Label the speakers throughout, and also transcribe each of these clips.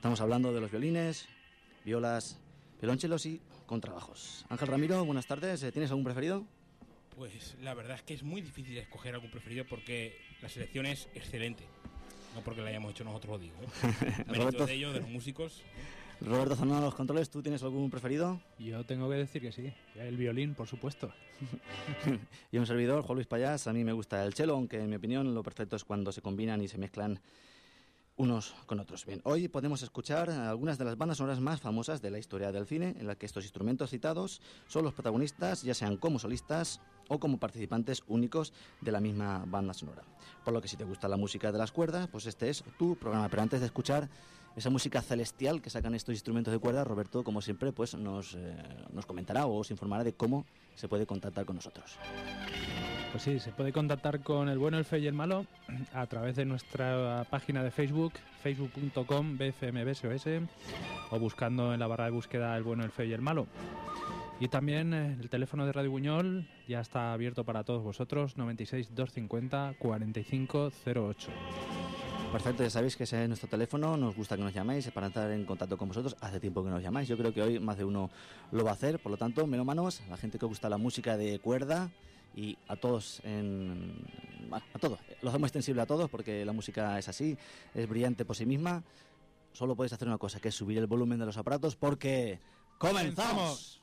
Speaker 1: Estamos hablando de los violines, violas, violonchelos y contrabajos. Ángel Ramiro, buenas tardes. ¿Tienes algún preferido?
Speaker 2: Pues la verdad es que es muy difícil escoger algún preferido porque la selección es excelente. No porque la hayamos hecho nosotros, lo digo, Mérito de ellos, de los músicos.
Speaker 1: Roberto Zanona, los controles, ¿tú tienes algún preferido?
Speaker 3: Yo tengo que decir que sí, el violín, por supuesto.
Speaker 1: Y un servidor, Juan Luis Payás. A mí me gusta el cello, aunque en mi opinión lo perfecto es cuando se combinan y se mezclan unos con otros. Bien, hoy podemos escuchar algunas de las bandas sonoras más famosas de la historia del cine, en la que estos instrumentos citados son los protagonistas, ya sean como solistas o como participantes únicos de la misma banda sonora. Por lo que si te gusta la música de las cuerdas, pues este es tu programa. Pero antes de escuchar esa música celestial que sacan estos instrumentos de cuerda, Roberto, como siempre, pues nos comentará o os informará de cómo se puede contactar con nosotros.
Speaker 3: Pues sí, se puede contactar con El Bueno, el Feo y el Malo a través de nuestra página de Facebook, facebook.com/bfmbsos, o buscando en la barra de búsqueda El Bueno, el Feo y el Malo. Y también el teléfono de Radio Buñol ya está abierto para todos vosotros, 96 250 4508.
Speaker 1: Perfecto, ya sabéis que ese es nuestro teléfono, nos gusta que nos llaméis para estar en contacto con vosotros. Hace tiempo que nos llamáis, yo creo que hoy más de uno lo va a hacer, por lo tanto, melómanos, a la gente que gusta la música de cuerda y a todos, a todos, lo hacemos extensible a todos porque la música es así, es brillante por sí misma. Solo podéis hacer una cosa, que es subir el volumen de los aparatos porque ¡comenzamos!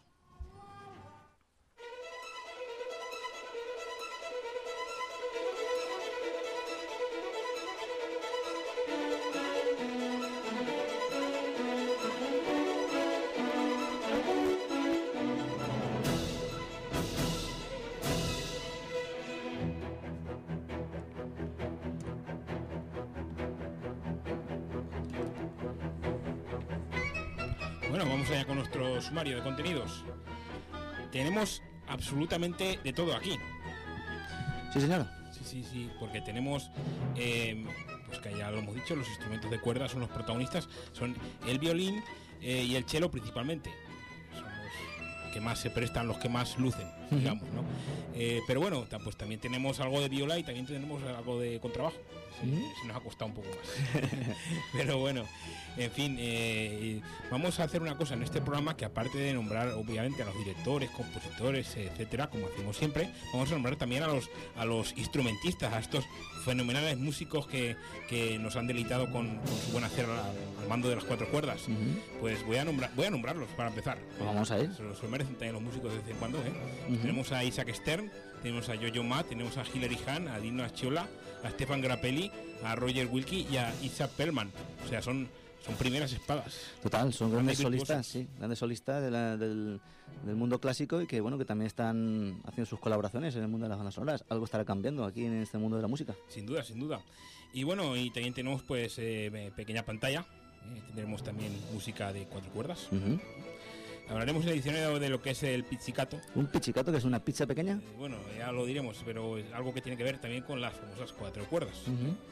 Speaker 2: Bueno, vamos allá con nuestro sumario de contenidos. Tenemos absolutamente de todo aquí.
Speaker 1: Sí, señor.
Speaker 2: Sí, porque tenemos, pues que ya lo hemos dicho, los instrumentos de cuerda son los protagonistas, son el violín y el cello principalmente. Son los que más se prestan, los que más lucen, digamos, ¿no? Pero bueno, pues también tenemos algo de viola y también tenemos algo de contrabajo. Se nos ha costado un poco más. Pero bueno, en fin, vamos a hacer una cosa en este programa, que aparte de nombrar obviamente a los directores, compositores, etcétera, como hacemos siempre, vamos a nombrar también a los instrumentistas, a estos fenomenales músicos que nos han deleitado con su buen hacer al mando de las cuatro cuerdas. Pues voy a nombrarlos para empezar.
Speaker 1: Pues vamos a ir.
Speaker 2: Se lo merecen también los músicos de vez en cuando, Tenemos a Isaac Stern, tenemos a Yo-Yo Ma, tenemos a Hilary Hahn, a Dino Asciola, a Stefan Grappelli, a Roger Wilkie y a Isaac Perlman. O sea, son primeras espadas.
Speaker 1: Total, son grandes solistas, sí, grandes solistas del mundo clásico y que bueno, que también están haciendo sus colaboraciones en el mundo de las bandas sonoras. Algo estará cambiando aquí en este mundo de la música.
Speaker 2: Sin duda. Y bueno, y también tenemos pues pequeña pantalla. Tendremos también música de cuatro cuerdas. Hablaremos en el diccionario de lo que es el pizzicato.
Speaker 1: ¿Un pizzicato, que es una pizza pequeña?
Speaker 2: Bueno, ya lo diremos, pero es algo que tiene que ver también con las famosas cuatro cuerdas.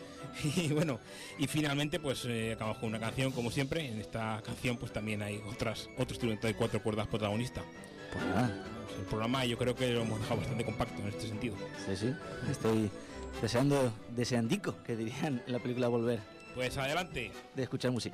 Speaker 2: Y bueno, y finalmente pues acabamos con una canción, como siempre. En esta canción pues también hay otro instrumento de cuatro cuerdas protagonista.
Speaker 1: Pues nada.
Speaker 2: El programa yo creo que lo hemos dejado bastante compacto en este sentido.
Speaker 1: Sí, estoy deseandico, que dirían en la película Volver.
Speaker 2: Pues adelante.
Speaker 1: De escuchar música.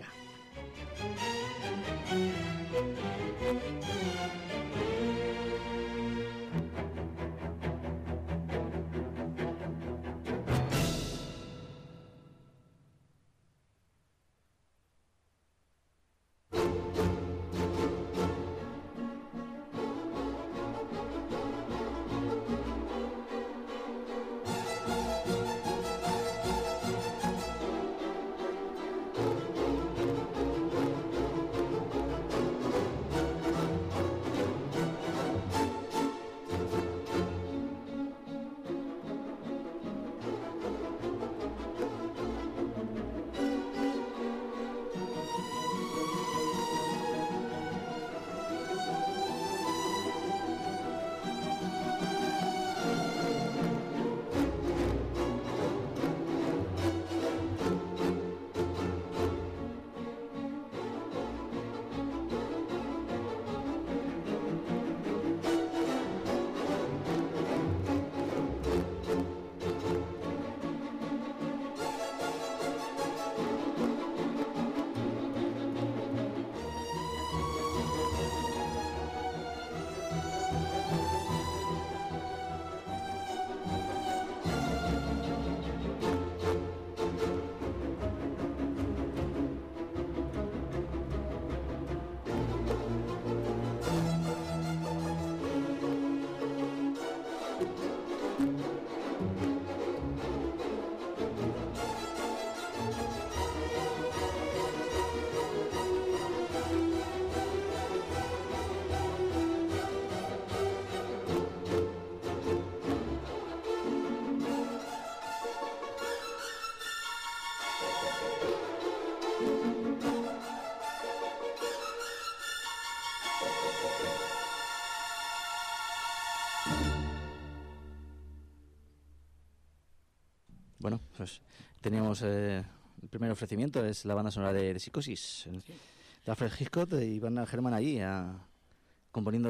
Speaker 1: Bueno, pues teníamos el primer ofrecimiento, es la banda sonora de Psicosis, de Alfred Hitchcock y Bernard Herrmann allí componiendo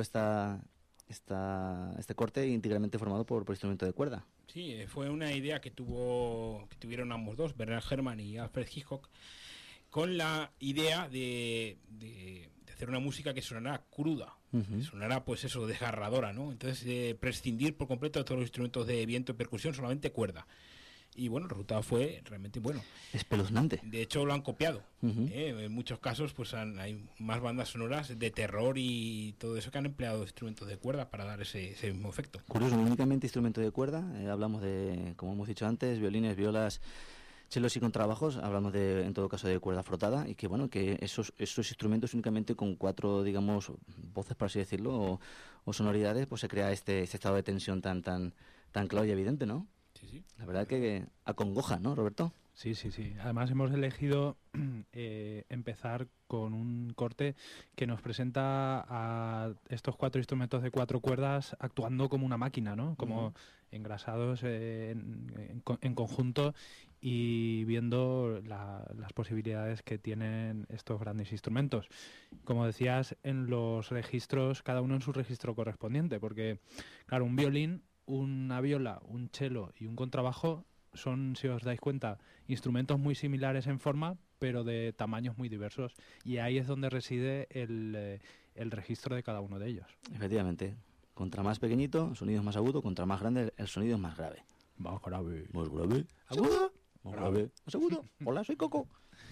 Speaker 1: este corte íntegramente formado por instrumento de cuerda.
Speaker 2: Sí, fue una idea que tuvieron ambos dos, Bernard Herrmann y Alfred Hitchcock, con la idea de hacer una música que sonara cruda, que sonara pues eso, desgarradora, ¿no? Entonces prescindir por completo de todos los instrumentos de viento y percusión, solamente cuerda. Y bueno, el resultado fue realmente bueno.
Speaker 1: Espeluznante.
Speaker 2: De hecho, lo han copiado. En muchos casos, pues hay más bandas sonoras de terror y todo eso que han empleado instrumentos de cuerda para dar ese mismo efecto.
Speaker 1: Curioso, únicamente instrumento de cuerda. Hablamos de, como hemos dicho antes, violines, violas, chelos y contrabajos. Hablamos en todo caso, de cuerda frotada. Y que bueno, que esos instrumentos únicamente con 4, digamos, voces, por así decirlo, o sonoridades, pues se crea este estado de tensión tan claro y evidente, ¿no?
Speaker 2: Sí.
Speaker 1: La verdad que acongoja, ¿no, Roberto?
Speaker 3: Sí. Además hemos elegido empezar con un corte que nos presenta a estos 4 instrumentos de 4 cuerdas actuando como una máquina, ¿no? Como engrasados en conjunto y viendo las posibilidades que tienen estos grandes instrumentos. Como decías, en los registros, cada uno en su registro correspondiente, porque, claro, un violín, una viola, un cello y un contrabajo son, si os dais cuenta, instrumentos muy similares en forma, pero de tamaños muy diversos. Y ahí es donde reside el registro de cada uno de ellos.
Speaker 1: Efectivamente. Contra más pequeñito, el sonido es más agudo. Contra más grande, el sonido es más grave.
Speaker 3: Más grave.
Speaker 1: Más grave.
Speaker 3: ¿Agudo?
Speaker 1: Más grave. Más agudo. Hola, soy Coco.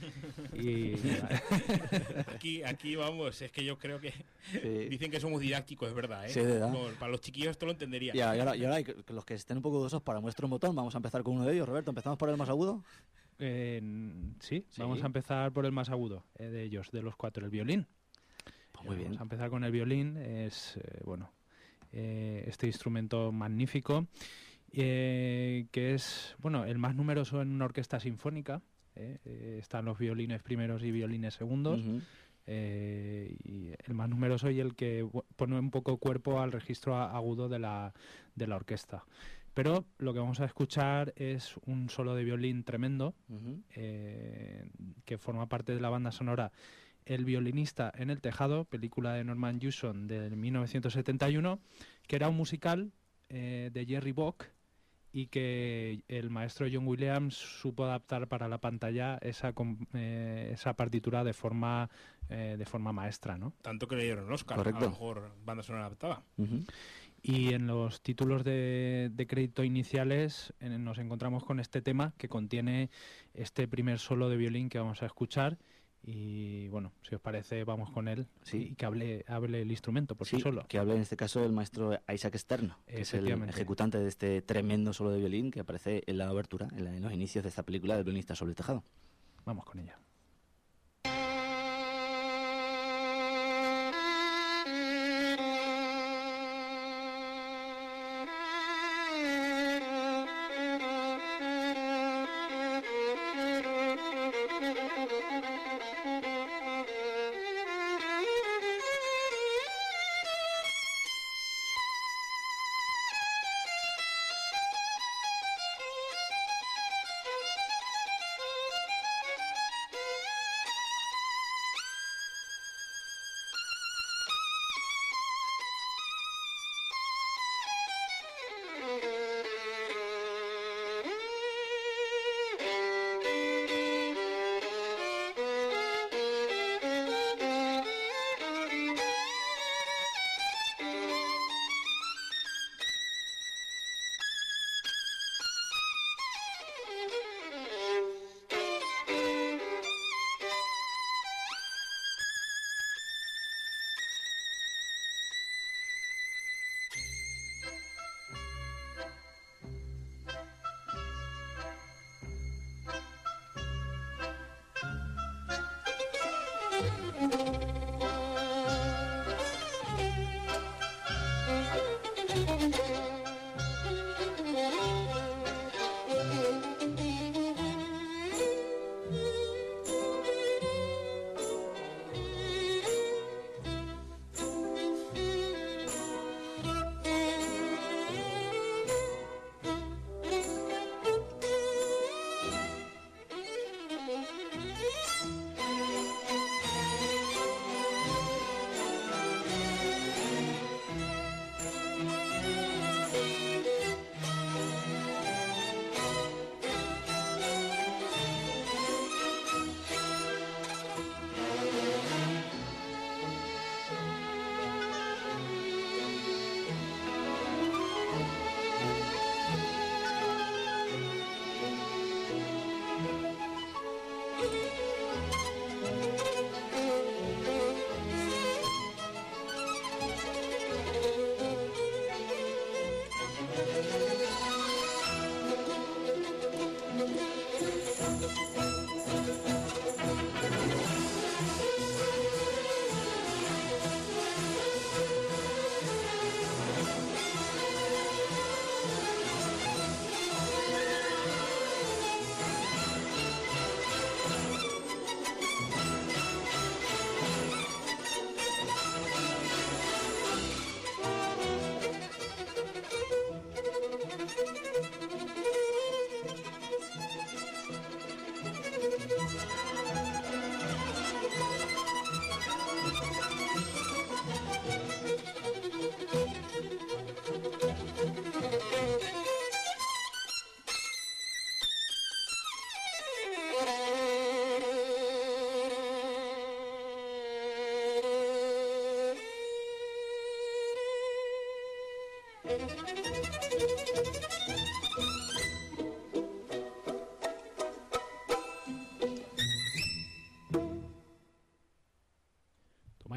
Speaker 3: Y
Speaker 2: aquí vamos, es que yo creo que dicen que somos didácticos, es verdad, ¿eh?
Speaker 1: Sí, de verdad.
Speaker 2: Para los chiquillos esto lo entendería.
Speaker 1: Y ahora que los que estén un poco dudosos, para muestra un botón, vamos a empezar con uno de ellos. Roberto, ¿empezamos por el más agudo?
Speaker 3: Sí, vamos a empezar por el más agudo de ellos, de los 4, el violín.
Speaker 1: Pues muy bien.
Speaker 3: Vamos a empezar con el violín, es este instrumento magnífico, que es el más numeroso en una orquesta sinfónica. Están los violines primeros y violines segundos, y el más numeroso y el que pone un poco cuerpo al registro agudo de la orquesta. Pero lo que vamos a escuchar es un solo de violín tremendo, que forma parte de la banda sonora El violinista en el tejado, película de Norman Jewison del 1971, que era un musical de Jerry Bock, y que el maestro John Williams supo adaptar para la pantalla esa partitura de forma maestra, ¿no?
Speaker 2: Tanto que le dieron el Oscar,
Speaker 1: correcto,
Speaker 2: a lo mejor banda sonora adaptada.
Speaker 3: Y en los títulos de crédito iniciales nos encontramos con este tema que contiene este primer solo de violín que vamos a escuchar. Y bueno, si os parece, vamos con él, y que hable el instrumento por sí solo.
Speaker 1: Que hable en este caso el maestro Isaac Stern, que es el ejecutante de este tremendo solo de violín que aparece en la abertura, en los inicios de esta película del violinista sobre el tejado.
Speaker 3: Vamos con ella.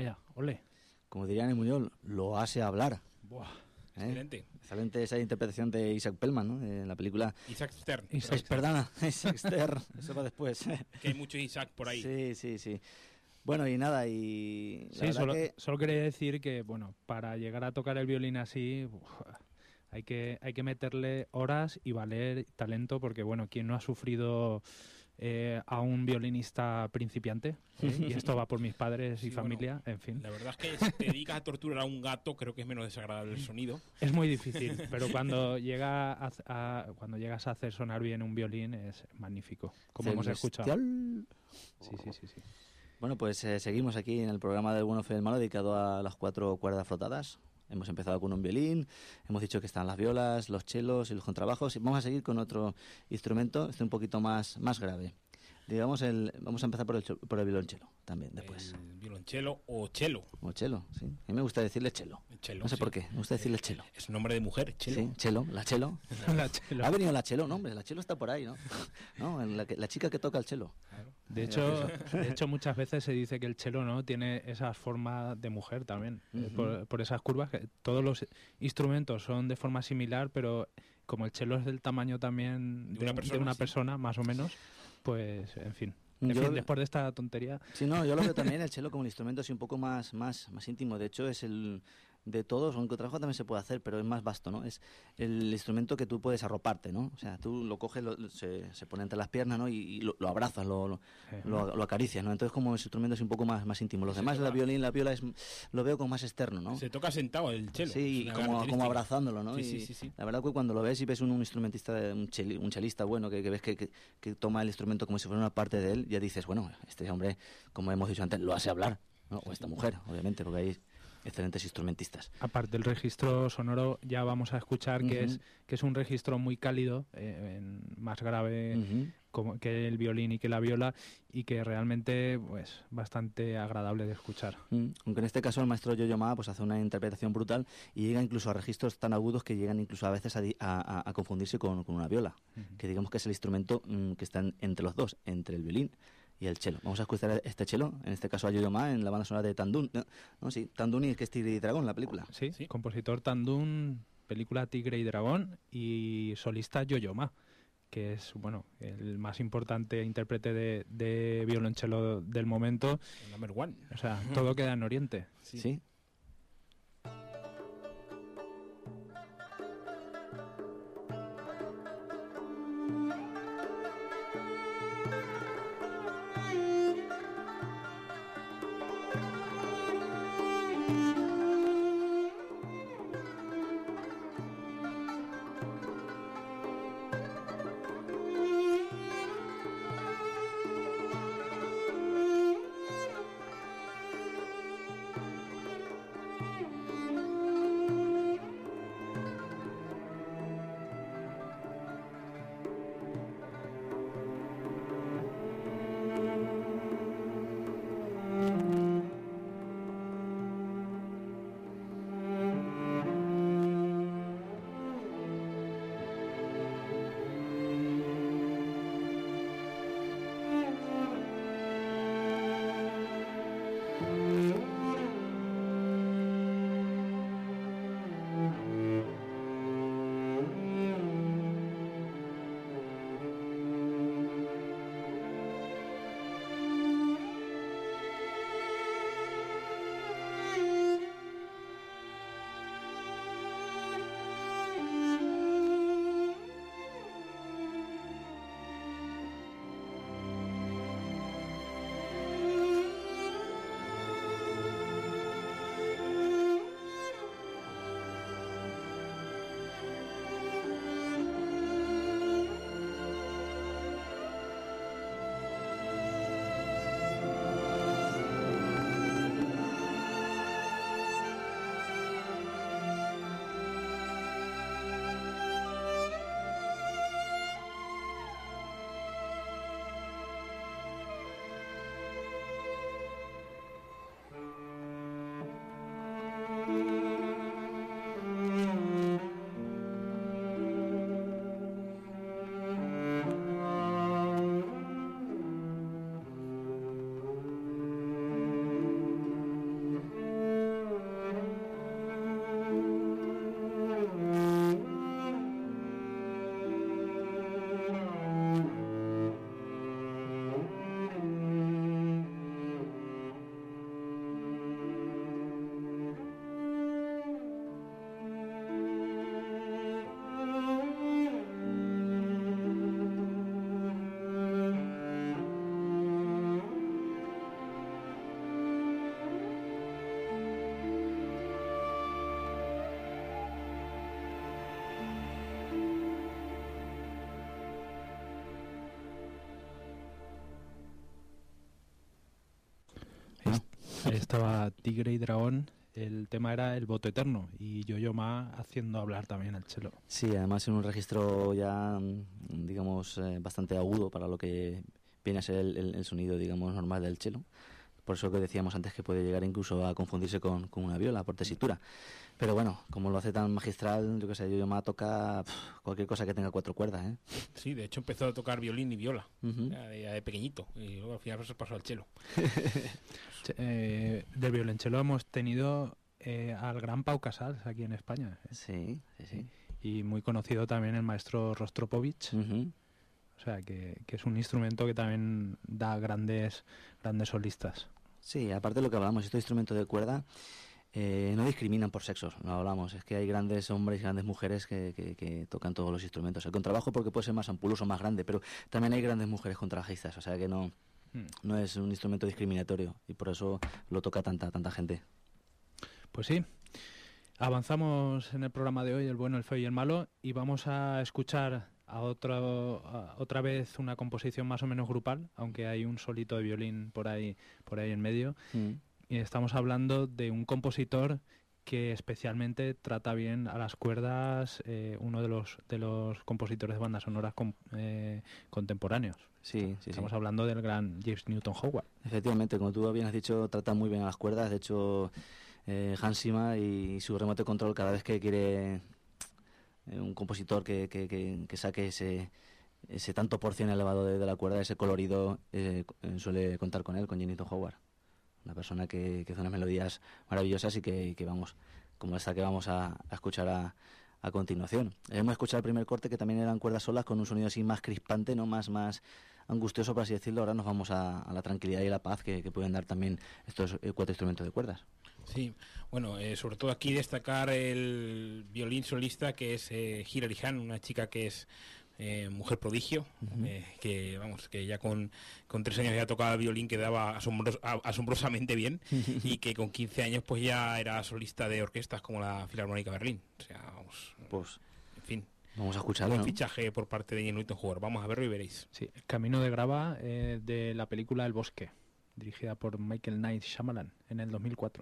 Speaker 3: Vaya, ole.
Speaker 1: Como dirían en Muñoz, lo hace hablar.
Speaker 3: Buah.
Speaker 2: Excelente.
Speaker 1: Excelente esa interpretación de Isaac Pellman, ¿no? En la película.
Speaker 2: Isaac Stern.
Speaker 1: Perdona, Isaac Stern. Eso va después.
Speaker 2: Que hay mucho Isaac por ahí.
Speaker 1: Sí. Bueno, y nada, y...
Speaker 3: Sí, solo quería decir que, bueno, para llegar a tocar el violín así, hay que meterle horas y valer talento, porque, bueno, ¿quién no ha sufrido a un violinista principiante? Y esto va por mis padres y familia, en fin.
Speaker 2: La verdad es que si te dedicas a torturar a un gato, creo que es menos desagradable el sonido.
Speaker 3: Es muy difícil, pero cuando llegas a hacer sonar bien un violín es magnífico, como hemos escuchado. Sí.
Speaker 1: Bueno, pues seguimos aquí en el programa del Bueno, Feo y el Malo, dedicado a las 4 cuerdas frotadas. Hemos empezado con un violín, hemos dicho que están las violas, los chelos y los contrabajos, y vamos a seguir con otro instrumento, un poquito más grave. Digamos, vamos a empezar por el violonchelo también después.
Speaker 2: El violonchelo o chelo.
Speaker 1: O chelo, sí. A mí me gusta decirle chelo.
Speaker 2: Chelo,
Speaker 1: no sé por qué, me gusta decirle chelo.
Speaker 2: Es un nombre de mujer, chelo.
Speaker 1: Sí, chelo, la chelo.
Speaker 3: La chelo.
Speaker 1: Ha venido la chelo, no, hombre, la chelo está por ahí, ¿no? No, la chica que toca el chelo.
Speaker 2: Claro.
Speaker 3: De hecho, muchas veces se dice que el chelo, ¿no?, tiene esa forma de mujer también, por esas curvas. Que todos los instrumentos son de forma similar, pero como el chelo es del tamaño también de una persona, más o menos, pues, en fin. Después de esta tontería...
Speaker 1: Sí, no, yo lo veo también el chelo como el instrumento así un poco más íntimo. De hecho, es el de todos, aunque el trabajo también se puede hacer, pero es más vasto, ¿no? Es el instrumento que tú puedes arroparte, ¿no? O sea, tú lo coges, se pone entre las piernas, ¿no? Y lo abrazas, lo acaricias, ¿no? Entonces, como el instrumento es un poco más íntimo. Los demás, la viola lo veo como más externo, ¿no?
Speaker 2: Se toca sentado el chelo.
Speaker 1: Sí, como abrazándolo, ¿no?
Speaker 2: Sí.
Speaker 1: La verdad que cuando lo ves y ves un instrumentista, un chelista bueno, que ves que toma el instrumento como si fuera una parte de él, ya dices, bueno, este hombre, como hemos dicho antes, lo hace hablar, ¿no? O esta mujer, obviamente, porque hay excelentes instrumentistas.
Speaker 3: Aparte del registro sonoro, ya vamos a escuchar que es un registro muy cálido, más grave como que el violín y que la viola, y que realmente pues bastante agradable de escuchar.
Speaker 1: Aunque en este caso el maestro Yo-Yo Ma pues hace una interpretación brutal y llega incluso a registros tan agudos que llegan incluso a veces a confundirse con una viola, que digamos que es el instrumento que está entre los dos, entre el violín y el chelo. Vamos a escuchar este chelo, en este caso a Yo-Yo Ma, en la banda sonora de Tandún. ¿No? Sí, Tandún, y que es Tigre y Dragón, la película.
Speaker 3: Sí, compositor Tandún, película Tigre y Dragón, y solista Yo-Yo Ma, que es, bueno, el más importante intérprete de violonchelo del momento.
Speaker 2: Number one.
Speaker 3: O sea, todo queda en Oriente.
Speaker 1: Sí.
Speaker 3: Ahí estaba Tigre y Dragón. El tema era el voto eterno y Yo-Yo Ma haciendo hablar también al cello.
Speaker 1: Sí, además en un registro ya, digamos, bastante agudo para lo que viene a ser el sonido, digamos, normal del cello. Por eso que decíamos antes que puede llegar incluso a confundirse con una viola por tesitura. Pero bueno, como lo hace tan magistral, yo qué sé, Yo-Yo Ma toca cualquier cosa que tenga 4 cuerdas, ¿eh?
Speaker 2: Sí, de hecho empezó a tocar violín y viola,
Speaker 1: Uh-huh.
Speaker 2: ya de pequeñito, y luego al final se pasó al cello.
Speaker 3: Del violonchelo hemos tenido al gran Pau Casals aquí en España.
Speaker 1: Sí, sí, sí.
Speaker 3: Y muy conocido también el maestro Rostropovich.
Speaker 1: Uh-huh.
Speaker 3: O sea, que es un instrumento que también da grandes solistas.
Speaker 1: Sí, aparte de lo que hablamos, estos instrumentos de cuerda no discriminan por sexos, lo hablamos. Es que hay grandes hombres y grandes mujeres que tocan todos los instrumentos. El contrabajo porque puede ser más ampuloso, más grande, pero también hay grandes mujeres contrabajistas, o sea que no es un instrumento discriminatorio y por eso lo toca tanta gente.
Speaker 3: Pues sí, avanzamos en el programa de hoy, el bueno, el feo y el malo, y vamos a escuchar otra vez una composición más o menos grupal, aunque hay un solito de violín por ahí en medio. Y estamos hablando de un compositor que especialmente trata bien a las cuerdas, uno de los compositores de bandas sonoras contemporáneos.
Speaker 1: Sí.
Speaker 3: Estamos hablando del gran James Newton Howard.
Speaker 1: Efectivamente, como tú bien has dicho, trata muy bien a las cuerdas. De hecho, Hans Zimmer y su remote control, cada vez que quiere un compositor que saque ese tanto por cien elevado de la cuerda, ese colorido, suele contar con él, con James Newton Howard. Una persona que hace unas melodías maravillosas y que vamos, como esta que vamos a escuchar a continuación. Hemos escuchado el primer corte, que también eran cuerdas solas con un sonido así más crispante, ¿no? Más angustioso, por así decirlo. Ahora nos vamos a la tranquilidad y la paz que pueden dar también estos 4 instrumentos de cuerdas.
Speaker 2: Sí, bueno, sobre todo aquí destacar el violín solista que es Hilary Hahn, una chica que es mujer prodigio, que ya con 3 años ya tocaba el violín, que daba asombrosamente bien y que con 15 años pues ya era solista de orquestas como la Filarmónica Berlín. O sea, vamos,
Speaker 1: pues,
Speaker 2: en fin.
Speaker 1: Vamos a escucharlo,
Speaker 2: un
Speaker 1: ¿no?
Speaker 2: fichaje por parte de Newton Howard. Vamos a verlo y veréis.
Speaker 3: Sí, Camino de Grava de la película El Bosque, dirigida por Michael Night Shyamalan en el 2004.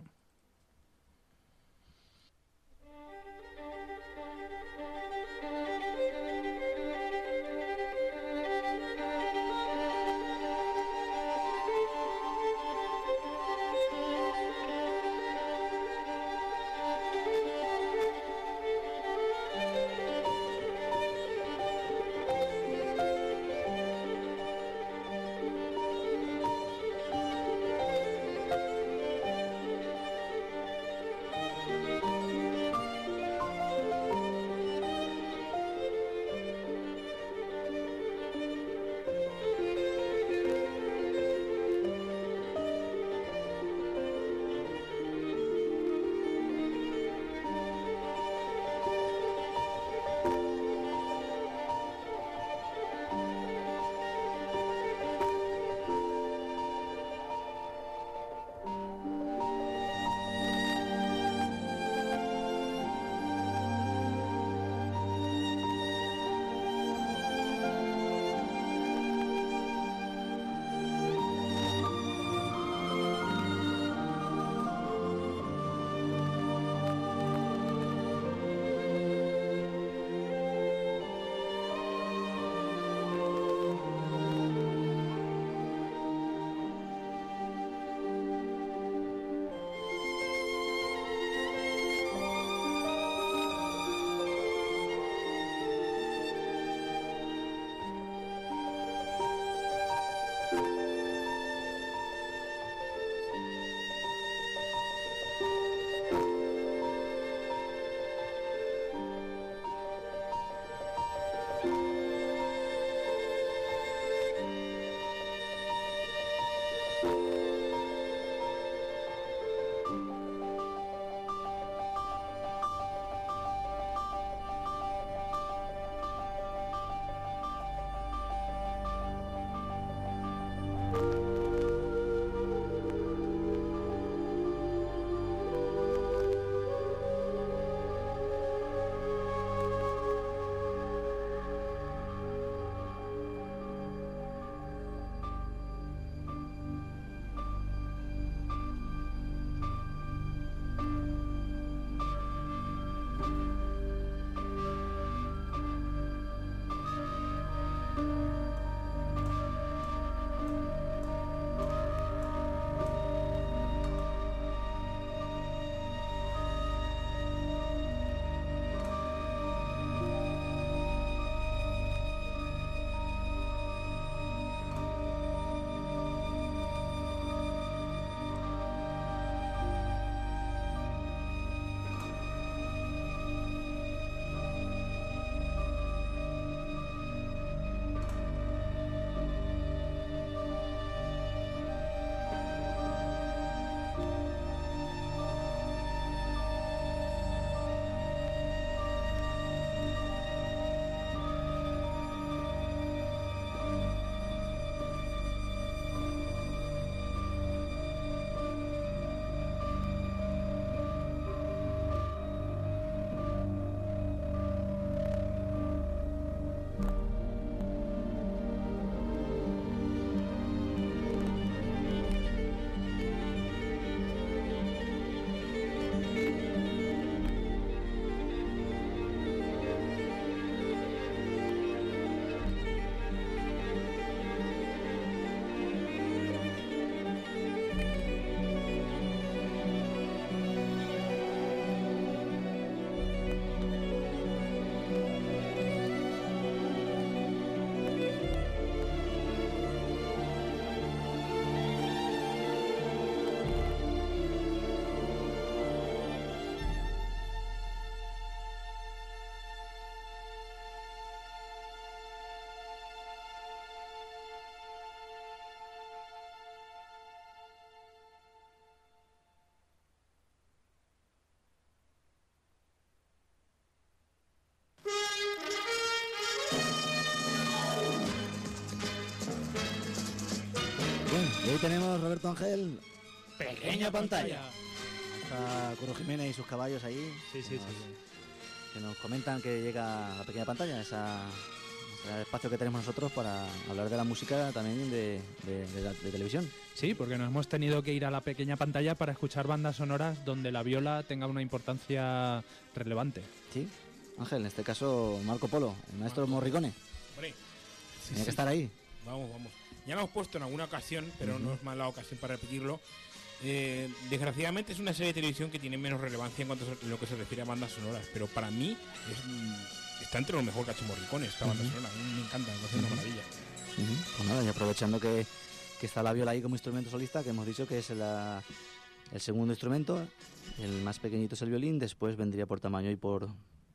Speaker 1: ahí tenemos, Roberto Ángel, pequeña pantalla. Está Curro Jiménez y sus caballos ahí.
Speaker 3: Sí.
Speaker 1: Que nos comentan que llega a la pequeña pantalla, ese espacio que tenemos nosotros para hablar de la música también de televisión.
Speaker 3: Sí, porque nos hemos tenido que ir a la pequeña pantalla para escuchar bandas sonoras donde la viola tenga una importancia relevante.
Speaker 1: Sí, Ángel, en este caso Marco Polo, el maestro Morricone.
Speaker 2: Hombre,
Speaker 1: Tiene que estar ahí.
Speaker 2: Vamos. Ya lo hemos puesto en alguna ocasión, pero no es mala ocasión para repetirlo. Desgraciadamente es una serie de televisión que tiene menos relevancia en cuanto a lo que se refiere a bandas sonoras, pero para mí está entre lo mejor que ha hecho Morricone esta banda sonora. A mí me encanta, me parece una maravilla.
Speaker 1: Pues nada, y aprovechando que está la viola ahí como instrumento solista, que hemos dicho que es el segundo instrumento, el más pequeñito es el violín, después vendría por tamaño y por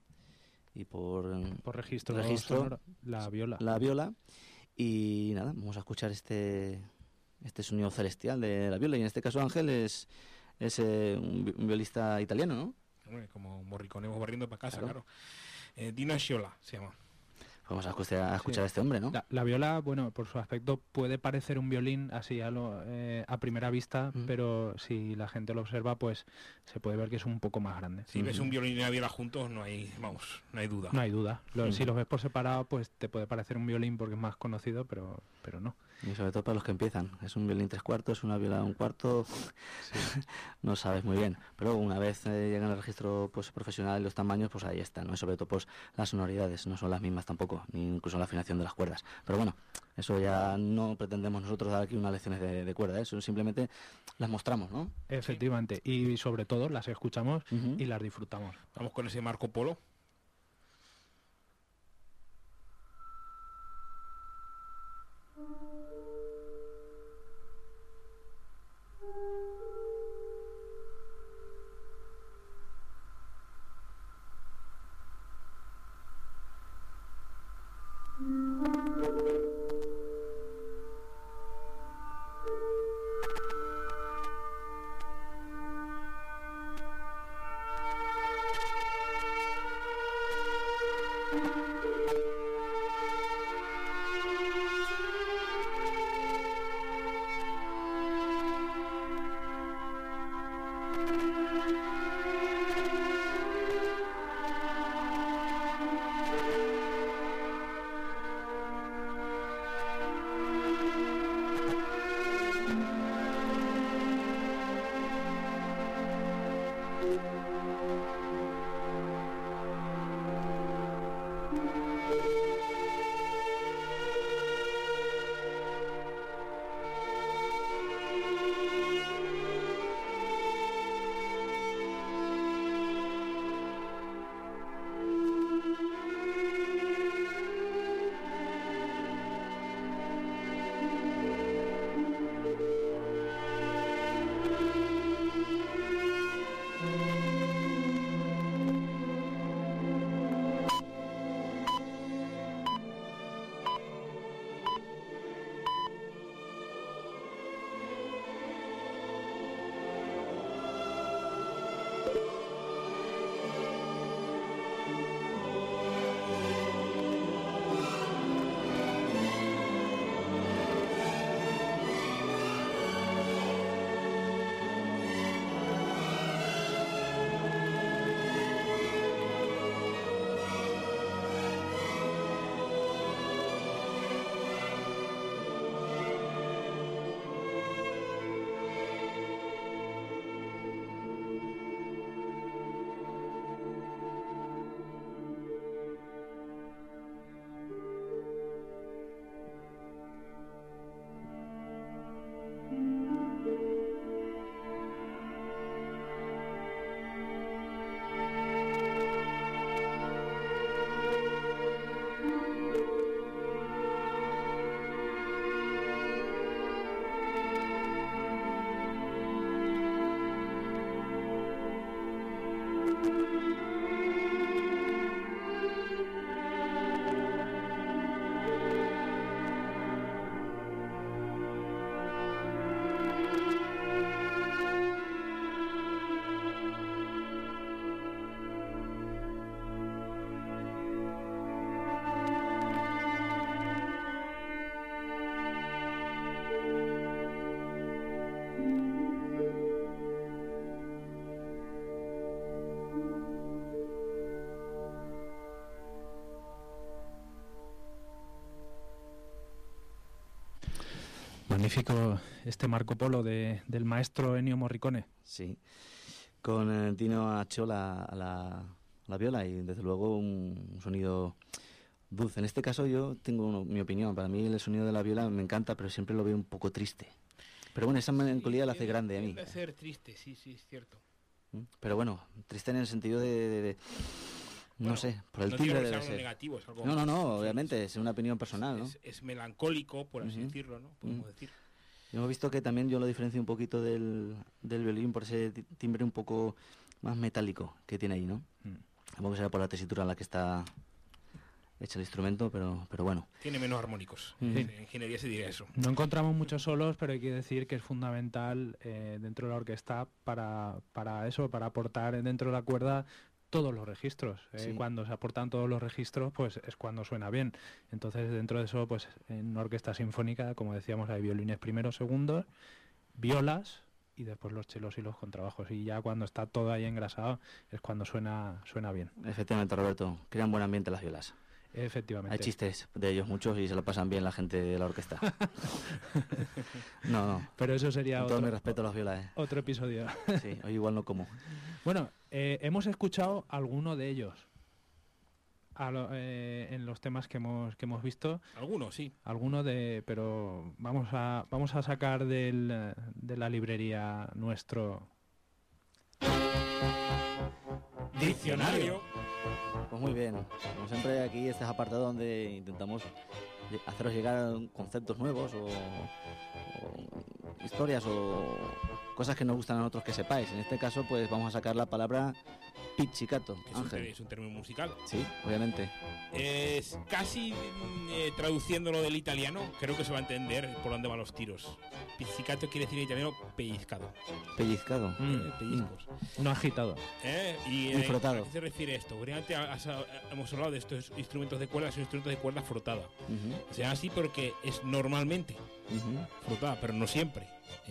Speaker 3: registro sonoro, la
Speaker 1: viola. Y nada, vamos a escuchar este sonido celestial de la viola, y en este caso Ángel es un violista italiano, ¿no?
Speaker 2: Hombre, como Morricone barriendo para casa, claro. Dino Scioli se llama.
Speaker 1: Vamos a escuchar a este hombre, ¿no?
Speaker 3: La viola, bueno, por su aspecto puede parecer un violín así a primera vista, pero si la gente lo observa, pues se puede ver que es un poco más grande.
Speaker 2: Si ves un violín y una viola juntos, no hay duda.
Speaker 3: No hay duda. Si los ves por separado, pues te puede parecer un violín porque es más conocido, pero no.
Speaker 1: Y sobre todo para los que empiezan. Es un violín 3/4, una viola 1/4, no sabes muy bien. Pero una vez llegan al registro pues profesional y los tamaños, pues ahí están, ¿no? Y sobre todo pues las sonoridades no son las mismas tampoco, ni incluso la afinación de las cuerdas. Pero bueno, eso ya no pretendemos nosotros dar aquí unas lecciones de cuerda, eso simplemente las mostramos, ¿no?
Speaker 3: Efectivamente, y sobre todo las escuchamos y las disfrutamos.
Speaker 2: Vamos con ese Marco Polo.
Speaker 3: magnífico este Marco Polo del maestro Ennio Morricone.
Speaker 1: Sí, con Tino Acciolo a la viola y desde luego un sonido dulce. En este caso yo tengo mi opinión. Para mí el sonido de la viola me encanta, pero siempre lo veo un poco triste. Pero bueno, esa melancolía la hace grande a mí.
Speaker 2: Tiende a ser triste, sí, es cierto.
Speaker 1: Pero bueno, triste en el sentido de no sé, por el
Speaker 2: no
Speaker 1: timbre
Speaker 2: digo que
Speaker 1: debe
Speaker 2: sea algo
Speaker 1: ser.
Speaker 2: negativo, es algo...
Speaker 1: No, obviamente, es una opinión personal, ¿no?
Speaker 2: Es melancólico, por así decirlo, ¿no? Podemos decir.
Speaker 1: Hemos visto que también yo lo diferencio un poquito del violín por ese timbre un poco más metálico que tiene ahí, ¿no? Supongo que será por la tesitura en la que está hecho el instrumento, pero bueno.
Speaker 2: Tiene menos armónicos. En ingeniería se diría eso.
Speaker 3: No encontramos muchos solos, pero hay que decir que es fundamental dentro de la orquesta para eso, para aportar dentro de la cuerda todos los registros.
Speaker 1: Sí.
Speaker 3: Cuando se aportan todos los registros, pues es cuando suena bien. Entonces, dentro de eso, pues en una orquesta sinfónica, como decíamos, hay violines primeros, segundos, violas y después los chelos y los contrabajos. Y ya cuando está todo ahí engrasado es cuando suena bien.
Speaker 1: Efectivamente, Roberto, crean buen ambiente las violas.
Speaker 3: Efectivamente.
Speaker 1: Hay chistes de ellos muchos y se lo pasan bien la gente de la orquesta. No.
Speaker 3: Pero eso sería
Speaker 1: con todo mi respeto a las violas,
Speaker 3: otro episodio.
Speaker 1: Sí, hoy igual no como.
Speaker 3: Bueno, hemos escuchado alguno de ellos en los temas que hemos visto.
Speaker 2: Algunos, sí.
Speaker 3: Pero vamos a sacar de la librería nuestro
Speaker 2: diccionario.
Speaker 1: Pues muy bien, como siempre aquí este es apartado donde intentamos haceros llegar conceptos nuevos o historias o cosas que nos gustan a nosotros que sepáis. En este caso pues vamos a sacar la palabra pizzicato. Ángel.
Speaker 2: Es un término musical.
Speaker 1: Sí, obviamente.
Speaker 2: Es casi traduciéndolo del italiano, creo que se va a entender por dónde van los tiros. Pizzicato quiere decir en italiano pellizcado.
Speaker 1: Pellizcado.
Speaker 2: Pellizcos.
Speaker 3: Un agitado.
Speaker 2: Y
Speaker 1: un frotado.
Speaker 2: ¿a qué se refiere esto? Obviamente hemos hablado de estos instrumentos de cuerda, son instrumentos de cuerda frotada. Se llama así porque es normalmente frotada, pero no siempre.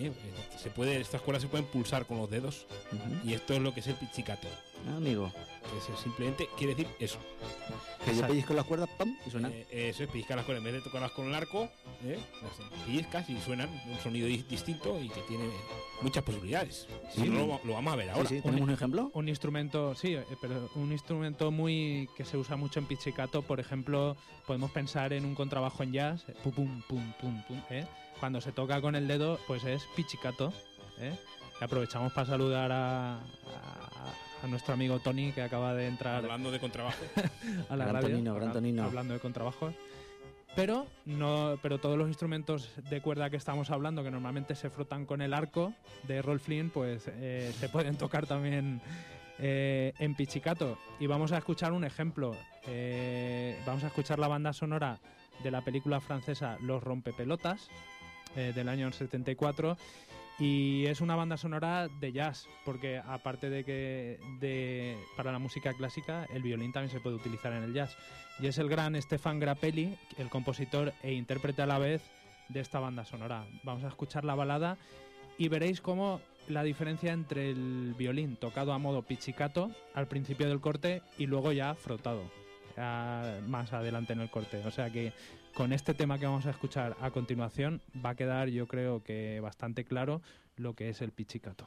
Speaker 2: Estas cuerdas se pueden pulsar con los dedos y esto es lo que es el pizzicato.
Speaker 1: Amigo.
Speaker 2: Eso simplemente quiere decir eso.
Speaker 1: Que yo pellizco las cuerdas, ¡pam! Y suena.
Speaker 2: Eso es pellizcar las cuerdas. En vez de tocarlas con el arco, pellizcas y suenan un sonido distinto y que tiene muchas posibilidades.
Speaker 1: Sí.
Speaker 2: Si no, lo vamos a ver ahora.
Speaker 1: Sí, ¿tenemos un ejemplo?
Speaker 3: Un instrumento, sí, pero un instrumento muy que se usa mucho en pizzicato, por ejemplo, podemos pensar en un contrabajo en jazz, pum, pum, pum, pum, pum, Cuando se toca con el dedo, pues es pizzicato, Aprovechamos para saludar a nuestro amigo Tony, que acaba de entrar
Speaker 2: hablando de contrabajo
Speaker 3: a la
Speaker 1: gran
Speaker 3: radio,
Speaker 1: Gran Tonino.
Speaker 3: hablando de contrabajos. Pero todos los instrumentos de cuerda que estamos hablando, que normalmente se frotan con el arco de Rolf Flynn, pues se pueden tocar también en pizzicato. Y vamos a escuchar un ejemplo. Vamos a escuchar la banda sonora de la película francesa Los Rompepelotas, del año 74. Y es una banda sonora de jazz, porque aparte de que para la música clásica, el violín también se puede utilizar en el jazz. Y es el gran Stéphane Grappelli, el compositor e intérprete a la vez de esta banda sonora. Vamos a escuchar la balada y veréis cómo la diferencia entre el violín tocado a modo pizzicato al principio del corte y luego ya frotado más adelante en el corte. O sea que con este tema que vamos a escuchar a continuación va a quedar, yo creo que bastante claro lo que es el pizzicato.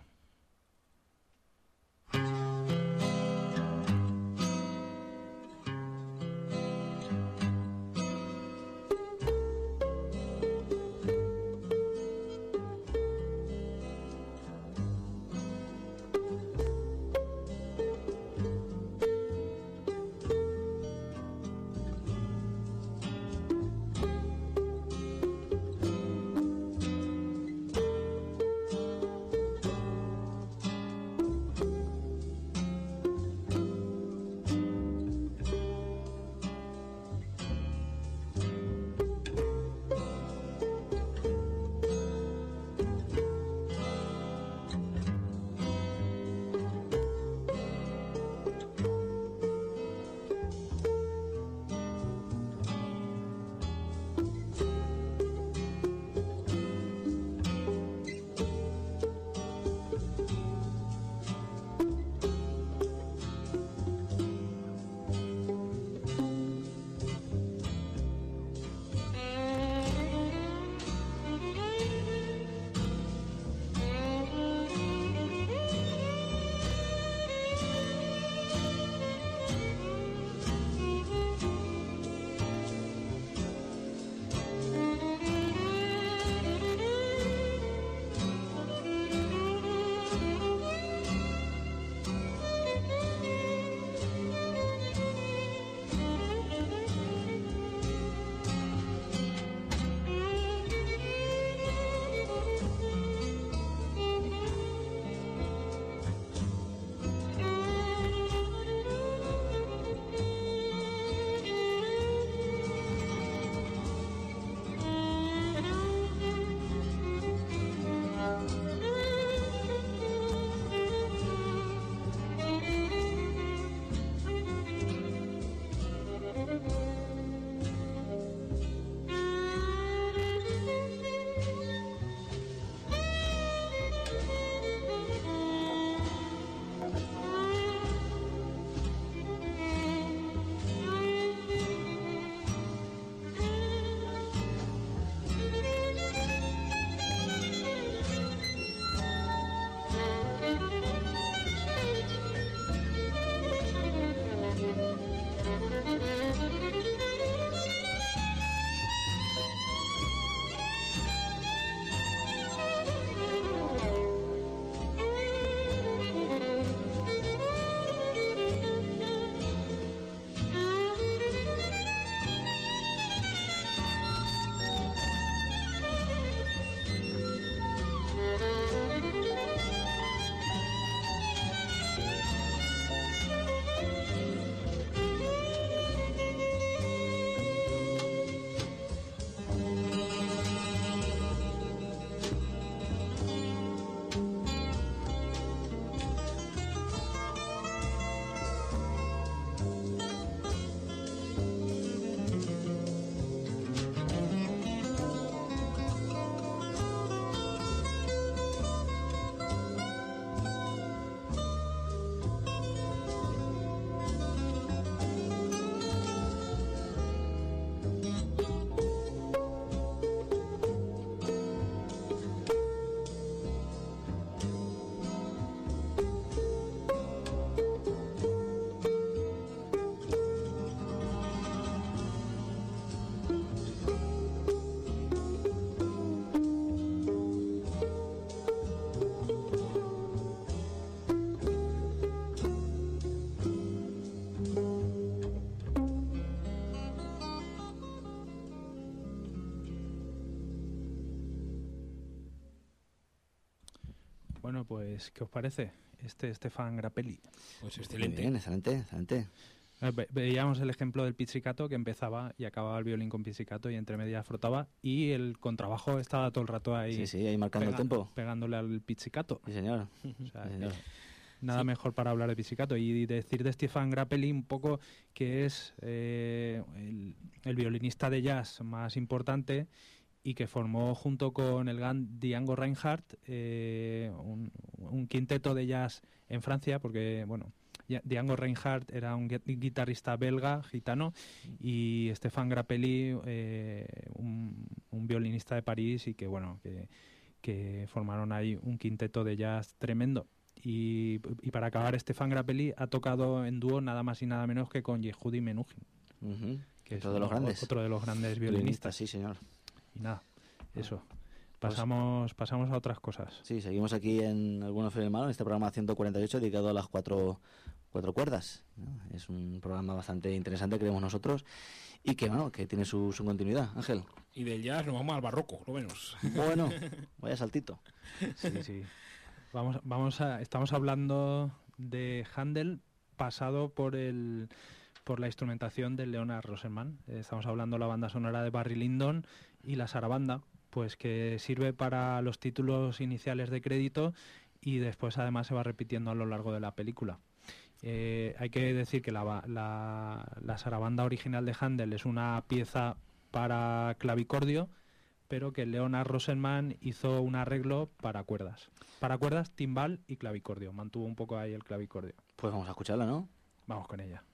Speaker 3: Bueno, pues, ¿qué os parece? Stefan Grappelli.
Speaker 2: Pues
Speaker 1: Muy
Speaker 2: excelente.
Speaker 1: bien, excelente, excelente.
Speaker 3: Veíamos el ejemplo del pizzicato, que empezaba y acababa el violín con pizzicato y entre medias frotaba, y el contrabajo estaba todo el rato ahí,
Speaker 1: Sí, sí, ahí marcando el tempo.
Speaker 3: pegándole al pizzicato.
Speaker 1: Sí, señor.
Speaker 3: O sea,
Speaker 1: Sí, señor.
Speaker 3: nada mejor para hablar de pizzicato. Y decir de Stefan Grappelli un poco que es el violinista de jazz más importante y que formó junto con el gran Django Reinhardt un quinteto de jazz en Francia, porque, bueno, Django Reinhardt era un guitarrista belga, gitano, y Stefan Grappelli un violinista de París, y que, bueno, que formaron ahí un quinteto de jazz tremendo. Y para acabar, Stefan Grappelli ha tocado en dúo nada más y nada menos que con Yehudi Menuhin,
Speaker 1: Ujú.
Speaker 3: que es
Speaker 1: Otro de los grandes.
Speaker 3: otro de los grandes violinistas.
Speaker 1: Sí, señor.
Speaker 3: Y nada, eso.
Speaker 1: Pues-
Speaker 3: Pasamos a otras cosas.
Speaker 1: Sí, seguimos aquí en Algunos Fue el Malo, en este programa 148 dedicado a las cuatro cuerdas, ¿no? Es un programa bastante interesante, creemos nosotros, y que, bueno, que tiene su continuidad. Ángel.
Speaker 2: Y del jazz nos vamos al barroco, lo menos.
Speaker 1: Bueno, vaya saltito.
Speaker 3: Sí, sí. Estamos hablando de Händel pasado por la instrumentación de Leonard Rosenman. Estamos hablando de la banda sonora de Barry Lyndon y la sarabanda, pues que sirve para los títulos iniciales de crédito y después además se va repitiendo a lo largo de la película. Hay que decir que la sarabanda original de Händel es una pieza para clavicordio, pero que Leonard Rosenman hizo un arreglo para cuerdas, timbal y clavicordio. Mantuvo un poco ahí el clavicordio.
Speaker 1: Pues vamos a escucharla, ¿no?
Speaker 3: Vamos con ella.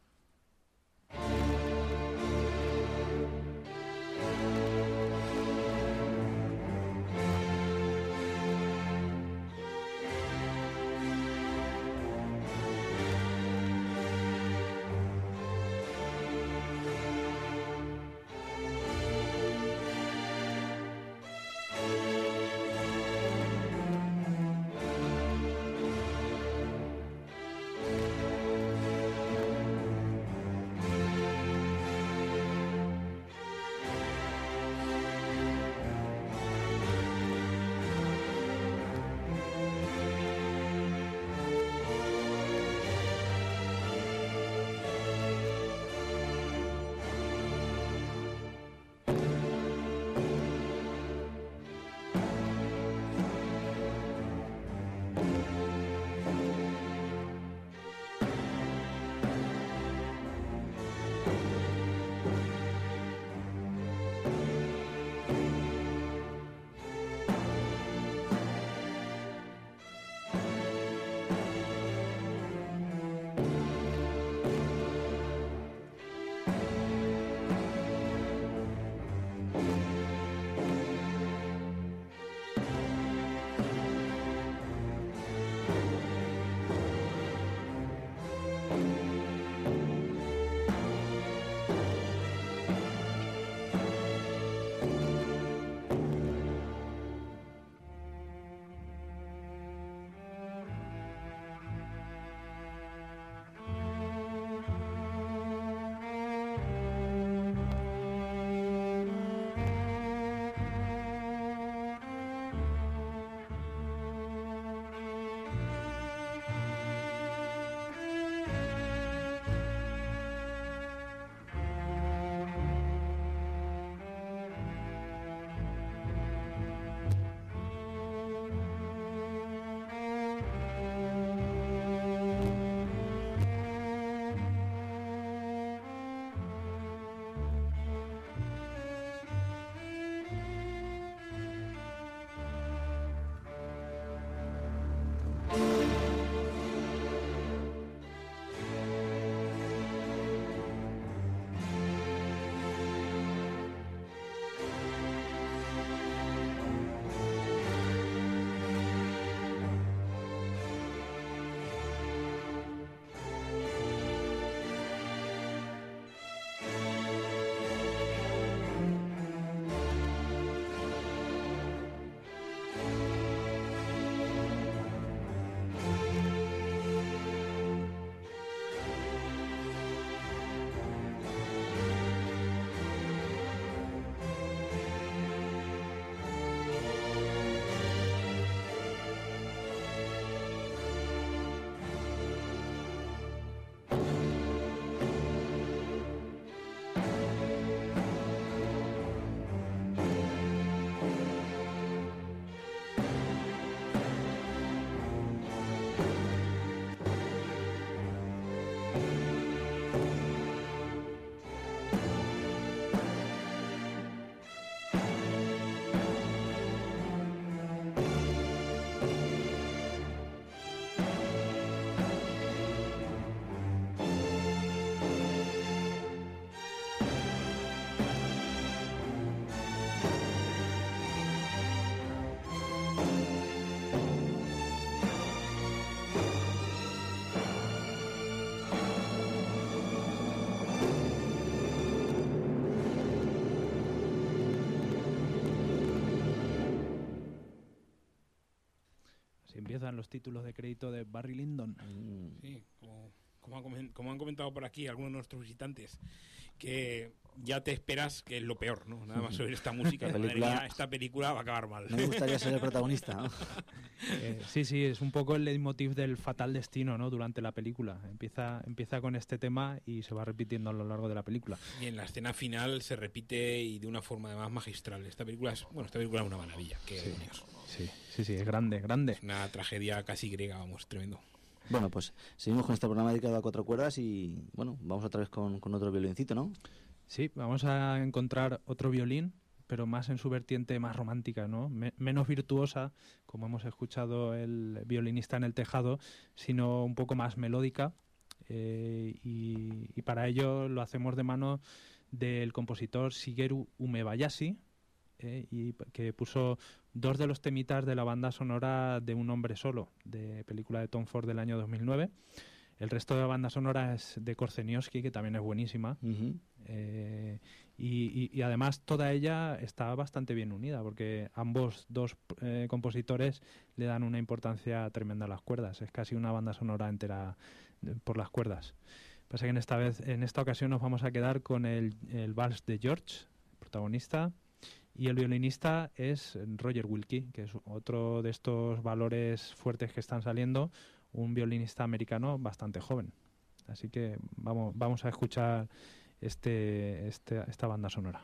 Speaker 3: empiezan los títulos de crédito de Barry Lyndon.
Speaker 2: Sí, como han comentado por aquí algunos de nuestros visitantes, que ya te esperas que es lo peor, ¿no? Nada más oír esta música. Madre mía, esta película va a acabar mal.
Speaker 1: No me gustaría ser el protagonista, ¿no?
Speaker 3: Sí, es un poco el leitmotiv del fatal destino, ¿no? Durante la película. Empieza con este tema y se va repitiendo a lo largo de la película.
Speaker 2: Y en la escena final se repite y de una forma además magistral. Esta película es una maravilla. Qué demonios.
Speaker 3: Sí, es grande.
Speaker 2: Es una tragedia casi griega, vamos, tremendo.
Speaker 1: Bueno, pues seguimos con este programa dedicado a 4 cuerdas y, bueno, vamos otra vez con otro violincito, ¿no?
Speaker 3: Sí, vamos a encontrar otro violín, pero más en su vertiente más romántica, ¿no? Menos virtuosa, como hemos escuchado el violinista en el tejado, sino un poco más melódica. Y para ello lo hacemos de mano del compositor Shigeru Umebayashi, y que puso 2 de los temitas de la banda sonora de Un hombre solo, de película de Tom Ford del año 2009. El resto de la banda sonora es de Korzeniowski, que también es buenísima. Y además toda ella está bastante bien unida, porque ambos dos compositores le dan una importancia tremenda a las cuerdas. Es casi una banda sonora entera por las cuerdas. Pasa que en esta ocasión nos vamos a quedar con el Vals de George, protagonista, y el violinista es Roger Wilkie, que es otro de estos valores fuertes que están saliendo, un violinista americano bastante joven. Así que vamos a escuchar esta banda sonora.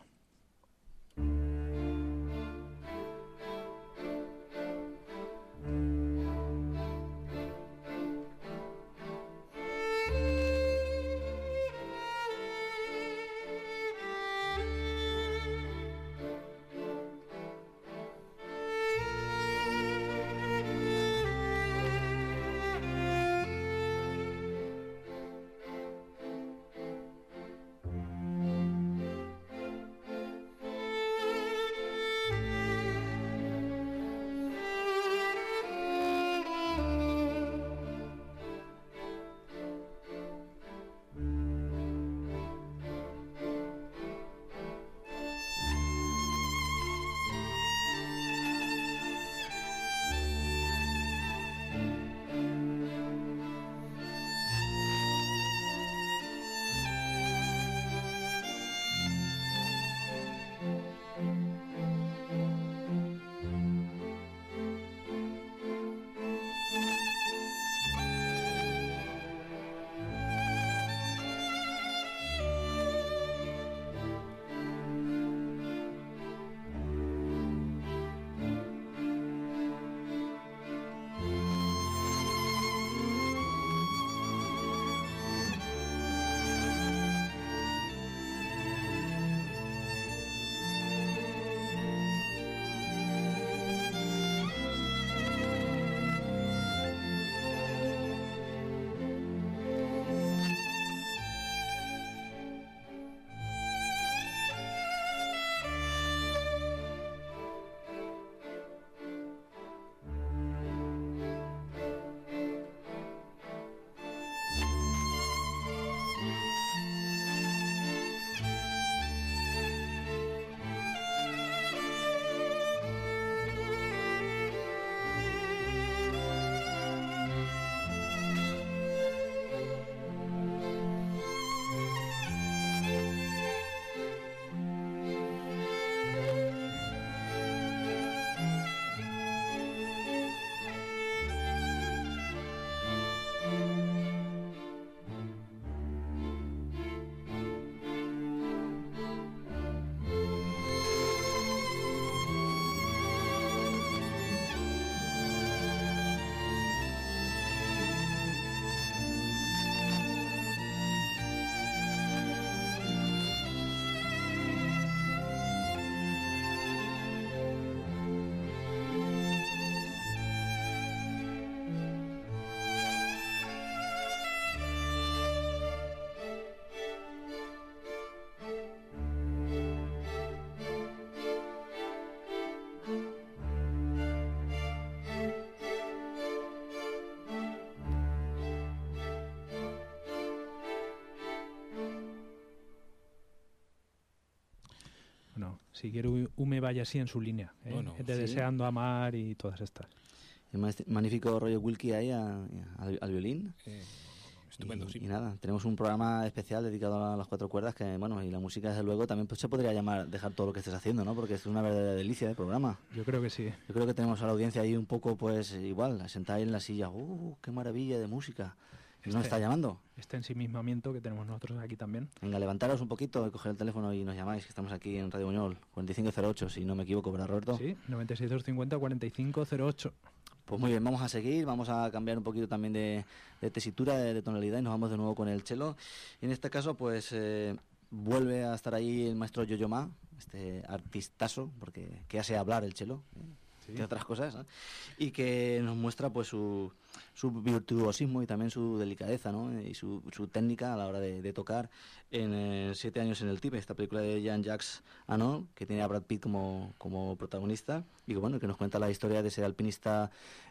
Speaker 1: Bueno,
Speaker 3: Shigeru Umebayashi en su línea,
Speaker 2: Bueno,
Speaker 3: de
Speaker 1: sí.
Speaker 3: Deseando amar y todas estas.
Speaker 1: Qué magnífico Roger Wilkie ahí al violín.
Speaker 2: Estupendo, sí.
Speaker 1: Y nada, tenemos un programa especial dedicado a las cuatro cuerdas que, bueno, y la música desde luego también pues, se podría llamar dejar todo lo que estés haciendo, ¿no? Porque es una verdadera delicia de programa.
Speaker 3: Yo creo que sí.
Speaker 1: Yo creo que tenemos a la audiencia ahí un poco, pues igual, sentada ahí en la silla. ¡Qué maravilla de música! ¿Nos está llamando?
Speaker 3: Este ensimismamiento que tenemos nosotros aquí también.
Speaker 1: Venga, levantaros un poquito, coger el teléfono y nos llamáis, que estamos aquí en Radio Buñol, 4508, si no me equivoco, ¿verdad, Roberto?
Speaker 3: Sí, 96250-4508.
Speaker 1: Pues muy bien, vamos a seguir, vamos a cambiar un poquito también de tesitura, de tonalidad, y nos vamos de nuevo con el cello. Y en este caso, pues vuelve a estar ahí el maestro Yo-Yo Ma, este artistazo, porque que hace hablar el cello, de otras cosas, ¿no? Y que nos muestra pues su virtuosismo y también su delicadeza, ¿no? Y su técnica a la hora de tocar en 7 años en el Tíbet, esta película de Jean-Jacques Annaud, que tiene a Brad Pitt como protagonista, y que bueno, que nos cuenta la historia de ese alpinista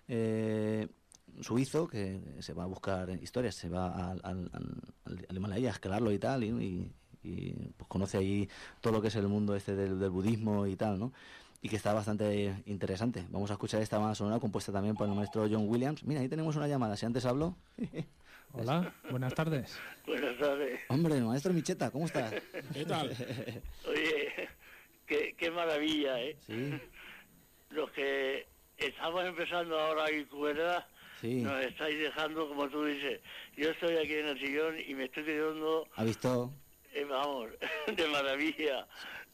Speaker 1: suizo que se va a buscar historias, se va al Himalaya a escalarlo y tal, y pues conoce allí todo lo que es el mundo este del budismo y tal, ¿no? Y que está bastante interesante. Vamos a escuchar esta banda sonora compuesta también por el maestro John Williams. Mira, ahí tenemos una llamada, si antes hablo.
Speaker 3: Hola, buenas tardes.
Speaker 4: Buenas tardes.
Speaker 1: Hombre, el maestro Micheta, ¿cómo estás?
Speaker 2: ¿Qué tal?
Speaker 4: Oye, qué maravilla, ¿eh?
Speaker 1: Sí.
Speaker 4: Los que estamos empezando ahora y cuerda,
Speaker 1: Sí.
Speaker 4: nos estáis dejando, como tú dices. Yo estoy aquí en el sillón y me estoy quedando,
Speaker 1: ¿Ha visto?
Speaker 4: vamos, de maravilla.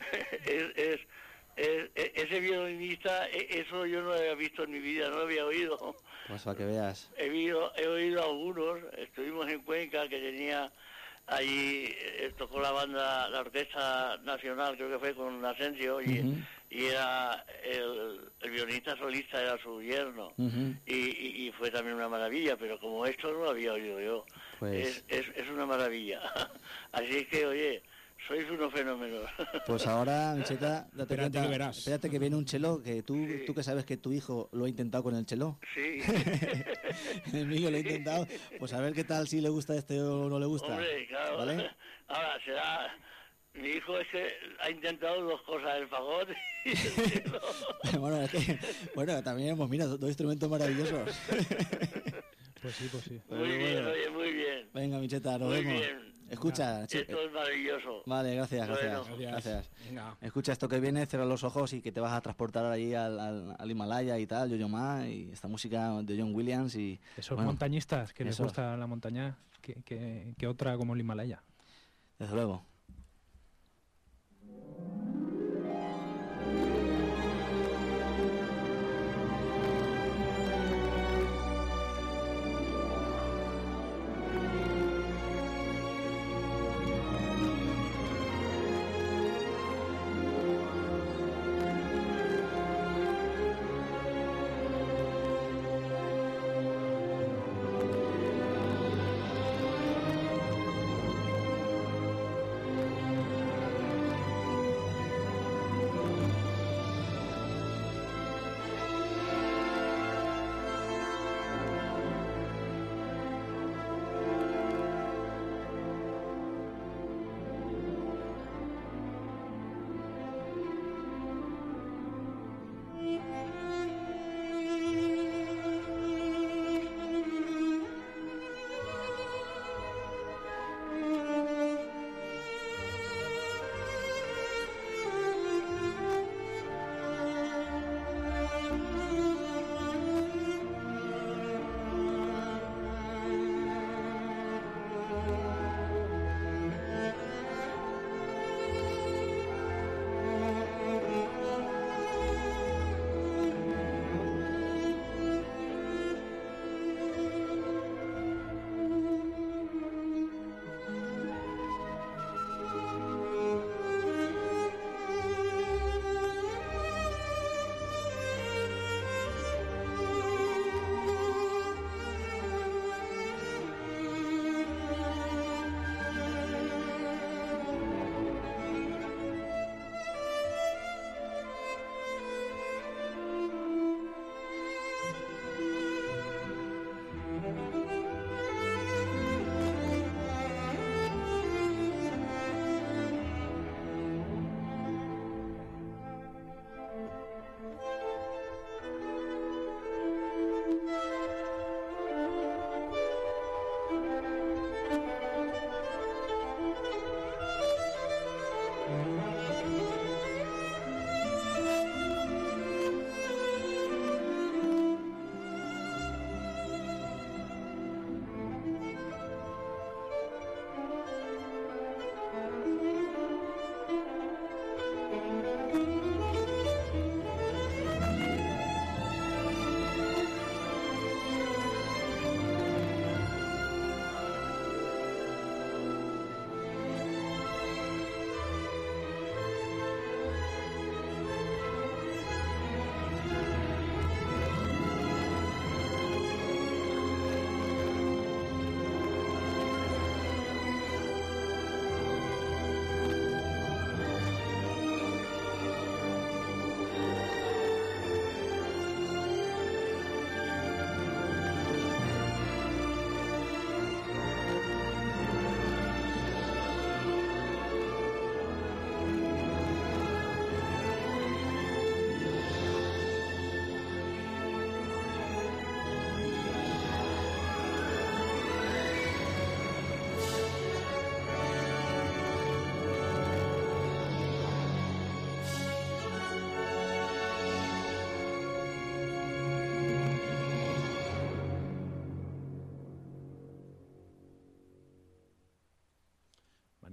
Speaker 4: Ese violinista, eso yo no lo había visto en mi vida, no lo había oído.
Speaker 1: Pues para que veas.
Speaker 4: He oído algunos, estuvimos en Cuenca, que tenía allí, tocó la Orquesta Nacional, creo que fue con Asensio, y era el violinista solista, era su yerno, y fue también una maravilla, pero como esto no lo había oído yo,
Speaker 1: Pues...
Speaker 4: es una maravilla. Así es que, oye, sois unos fenómenos.
Speaker 1: Pues ahora, Micheta, date
Speaker 2: Espérate
Speaker 1: cuenta,
Speaker 2: que verás.
Speaker 1: espérate que viene un cello, que tú
Speaker 4: Sí.
Speaker 1: que sabes que tu hijo lo ha intentado con el cello.
Speaker 4: Sí.
Speaker 1: Emilio lo ha intentado, pues a ver qué tal, si le gusta este o no le gusta.
Speaker 4: Hombre, claro.
Speaker 1: ¿Vale?
Speaker 4: Ahora, será... Mi hijo es que ha intentado dos cosas, el fagot y el cello.
Speaker 1: Bueno, es que, bueno, también hemos, mira, dos instrumentos maravillosos.
Speaker 3: Pues sí, pues sí.
Speaker 4: Muy bien, oye, muy bien.
Speaker 1: Venga, Micheta, nos
Speaker 4: Muy
Speaker 1: vemos.
Speaker 4: bien.
Speaker 1: Escucha,
Speaker 4: Esto es maravilloso.
Speaker 1: vale, gracias.
Speaker 4: Bueno.
Speaker 1: Gracias.
Speaker 2: Venga.
Speaker 1: Escucha esto que viene, cierra los ojos y que te vas a transportar ahí al Himalaya y tal, Yo-Yo Ma, y esta música de John Williams y...
Speaker 3: Esos
Speaker 1: bueno,
Speaker 3: montañistas que les
Speaker 1: esos.
Speaker 3: gusta la montaña, que otra como el Himalaya.
Speaker 1: Desde luego.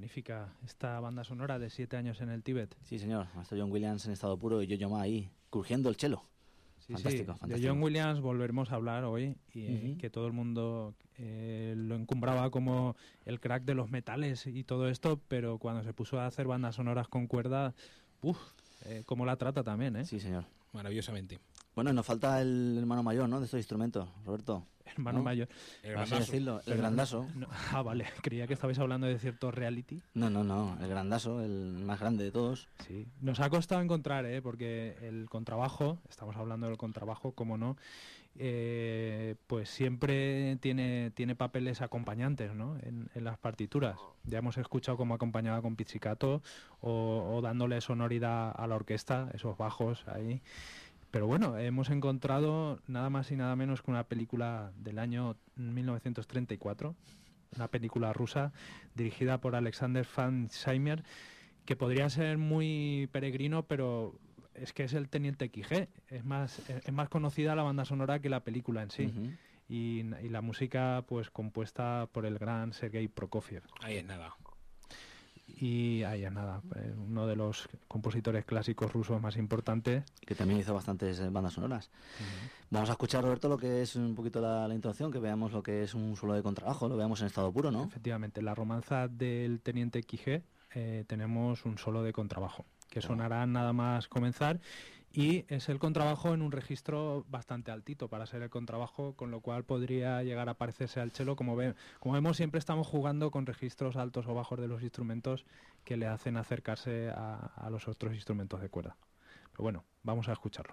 Speaker 3: magnífica esta banda sonora de 7 años en el Tíbet.
Speaker 1: Sí, señor. Maestro John Williams en estado puro y Yo-Yo Ma ahí, crujiendo el cello.
Speaker 3: Sí,
Speaker 1: Fantástico,
Speaker 3: sí.
Speaker 1: fantástico.
Speaker 3: De John Williams volveremos a hablar hoy y que todo el mundo lo encumbraba como el crack de los metales y todo esto, pero cuando se puso a hacer bandas sonoras con cuerda, cómo la trata también, ¿eh?
Speaker 1: Sí, señor.
Speaker 2: Maravillosamente.
Speaker 1: Bueno, nos falta el hermano mayor, ¿no?, de estos instrumentos, Roberto.
Speaker 3: Hermano
Speaker 1: ¿no?
Speaker 3: mayor.
Speaker 2: El
Speaker 1: Por así
Speaker 2: grandazo.
Speaker 1: decirlo, el grandazo.
Speaker 3: No, vale, creía que estabais hablando de cierto reality.
Speaker 1: No, el grandazo, el más grande de todos.
Speaker 3: Sí, nos ha costado encontrar, porque el contrabajo, estamos hablando del contrabajo, como no, pues siempre tiene papeles acompañantes, ¿no?, en las partituras. Ya hemos escuchado cómo acompañaba con pizzicato o dándole sonoridad a la orquesta, esos bajos ahí. Pero bueno, hemos encontrado nada más y nada menos que una película del año 1934, una película rusa dirigida por Alexander Fansheimer, que podría ser muy peregrino, pero es que es el Teniente Quijé. Es más conocida la banda sonora que la película en sí.
Speaker 1: Ujú.
Speaker 3: Y la música pues compuesta por el gran Sergei Prokofiev.
Speaker 2: Ahí es nada.
Speaker 3: Y ahí es nada, uno de los compositores clásicos rusos más importantes.
Speaker 1: Que también hizo bastantes bandas sonoras. Vamos a escuchar, Roberto, lo que es un poquito la introducción, que veamos lo que es un solo de contrabajo, lo veamos en estado puro, ¿no?
Speaker 3: Efectivamente, la romanza del Teniente Quijé tenemos un solo de contrabajo, que sonará nada más comenzar, y es el contrabajo en un registro bastante altito para ser el contrabajo, con lo cual podría llegar a parecerse al cello. Como vemos, siempre estamos jugando con registros altos o bajos de los instrumentos que le hacen acercarse a los otros instrumentos de cuerda. Pero bueno, vamos a escucharlo.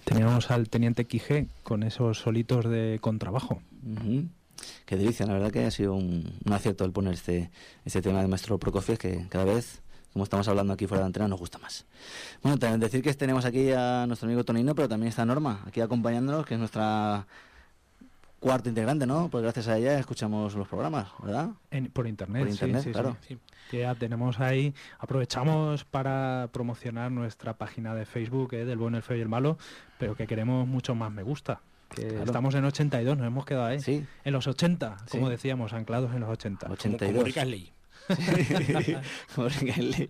Speaker 3: Teníamos al teniente Quijé con esos solitos de contrabajo.
Speaker 1: Qué delicia, la verdad que ha sido un acierto el poner este tema del maestro Prokofiev, que cada vez, como estamos hablando aquí fuera de antena, nos gusta más. Bueno, también decir que tenemos aquí a nuestro amigo Tonino, pero también está Norma, aquí acompañándonos, que es nuestra cuarta integrante, ¿no? Pues gracias a ella escuchamos los programas, ¿verdad?
Speaker 3: Por internet,
Speaker 1: Por internet,
Speaker 3: sí,
Speaker 1: claro.
Speaker 3: Sí. Ya tenemos ahí, aprovechamos para promocionar nuestra página de Facebook, del bueno, el feo y el malo, pero que queremos mucho más me gusta. Que claro. Estamos en 82, nos hemos quedado ahí.
Speaker 1: Sí.
Speaker 3: En los 80, como decíamos, anclados en los 80.
Speaker 1: 82.
Speaker 2: Como Rick Astley.
Speaker 1: Como Rick Astley.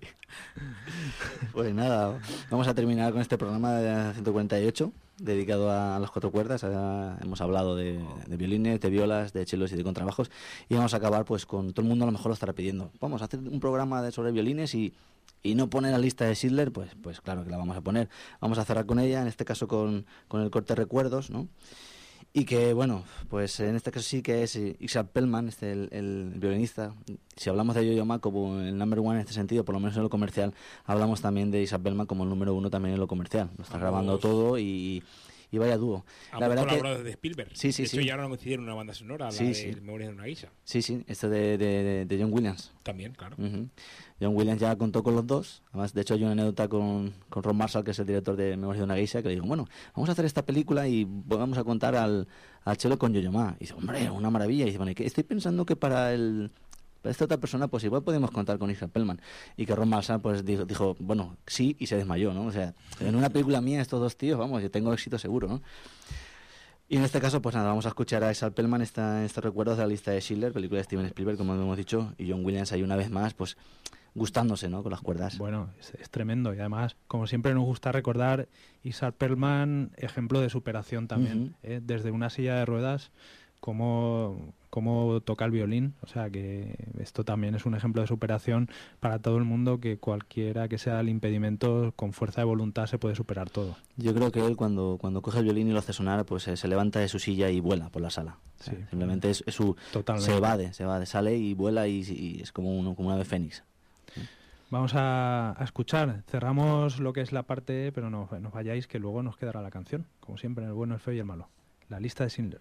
Speaker 1: Pues nada, vamos a terminar con este programa de 148, dedicado a las cuatro cuerdas. Hemos hablado de violines, de violas, de chelos y de contrabajos, y vamos a acabar pues con todo el mundo a lo mejor lo estará pidiendo. Vamos a hacer un programa sobre violines y no poner la lista de Schindler, pues claro que la vamos a poner. Vamos a cerrar con ella, en este caso con el corte Recuerdos, ¿no? Y que, bueno, pues en este caso sí que es Isaac Perlman, el violinista. Si hablamos de Yo-Yo Ma como el number one en este sentido, por lo menos en lo comercial, hablamos también de Isaac Perlman como el número uno también en lo comercial. Lo está grabando todo y vaya dúo.
Speaker 2: La verdad que de Spielberg.
Speaker 1: Sí.
Speaker 2: De hecho, ya ahora coincidieron una banda sonora, la de Memorias de una geisha.
Speaker 1: Sí, esto de John Williams.
Speaker 2: También, claro.
Speaker 1: John Williams ya contó con los dos. Además, de hecho, hay una anécdota con Ron Marshall, que es el director de Memorias de una geisha, que le dijo, bueno, vamos a hacer esta película y vamos a contar al cello con Yo-Yo Ma. Y dice, hombre, una maravilla. Y dice, bueno, estoy pensando que para esta otra persona, pues igual podemos contar con Isaac Perlman. Y que Ron Marshall pues dijo, bueno, sí, y se desmayó, ¿no? O sea, en una película mía estos dos tíos, vamos, yo tengo éxito seguro, ¿no? Y en este caso, pues nada, vamos a escuchar a Isaac Perlman estos recuerdos de la lista de Schindler, película de Steven Spielberg, como hemos dicho, y John Williams ahí una vez más, pues gustándose, ¿no?, con las cuerdas.
Speaker 3: Bueno, es tremendo, y además, como siempre nos gusta recordar, Isaac Perlman, ejemplo de superación también, desde una silla de ruedas, cómo toca el violín, o sea que esto también es un ejemplo de superación para todo el mundo, que cualquiera que sea el impedimento, con fuerza de voluntad se puede superar todo.
Speaker 1: Yo creo que él cuando coge el violín y lo hace sonar, pues se levanta de su silla y vuela por la sala.
Speaker 3: Sí,
Speaker 1: simplemente es su...
Speaker 3: Totalmente.
Speaker 1: Se evade, sale y vuela y es como una ave fénix.
Speaker 3: Vamos a escuchar, cerramos lo que es la parte, pero no os vayáis, que luego nos quedará la canción, como siempre en el bueno, el feo y el malo, la lista de Schindler.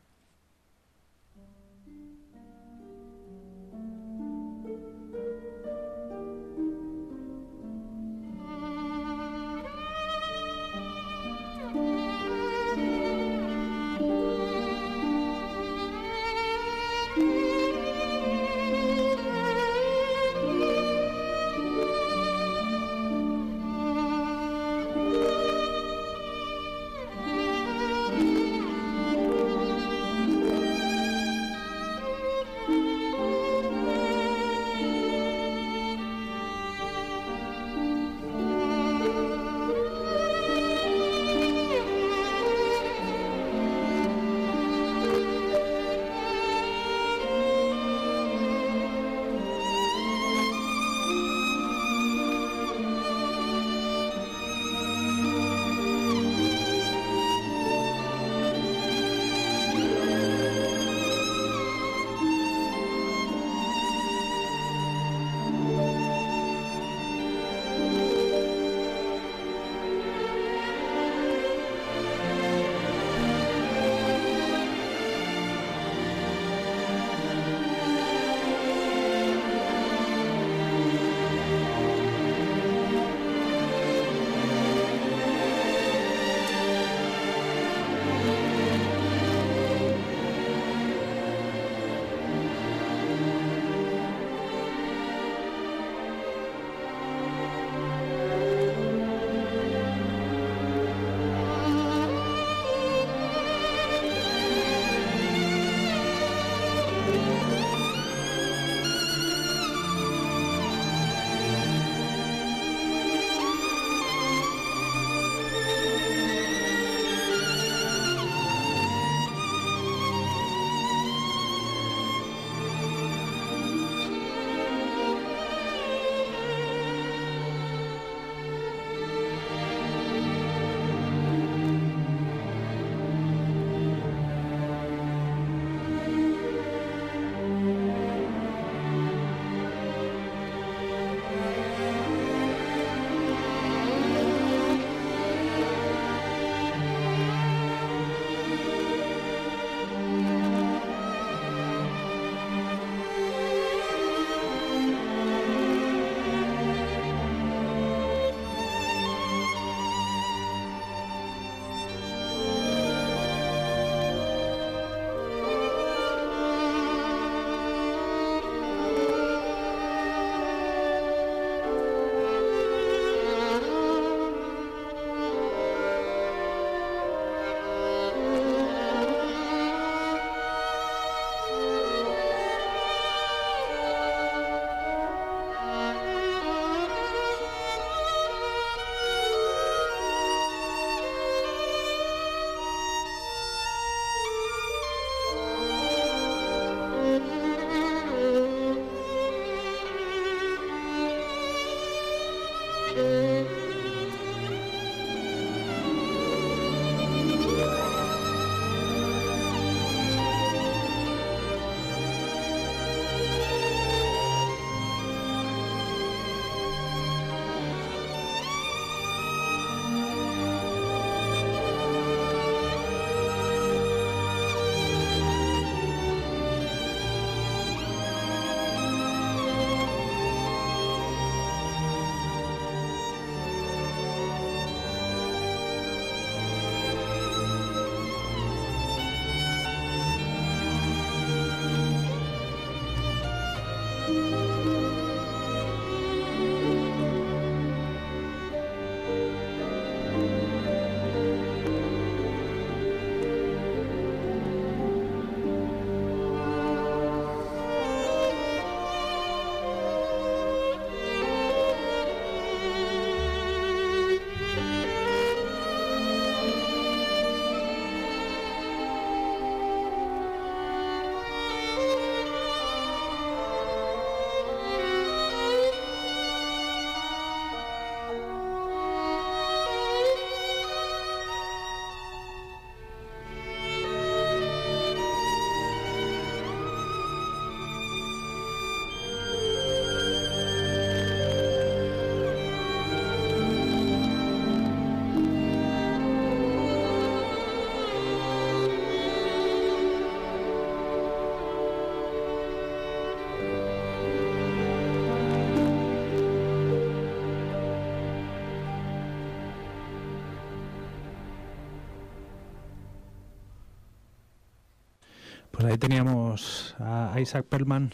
Speaker 3: Pues ahí teníamos a Isaac Perlman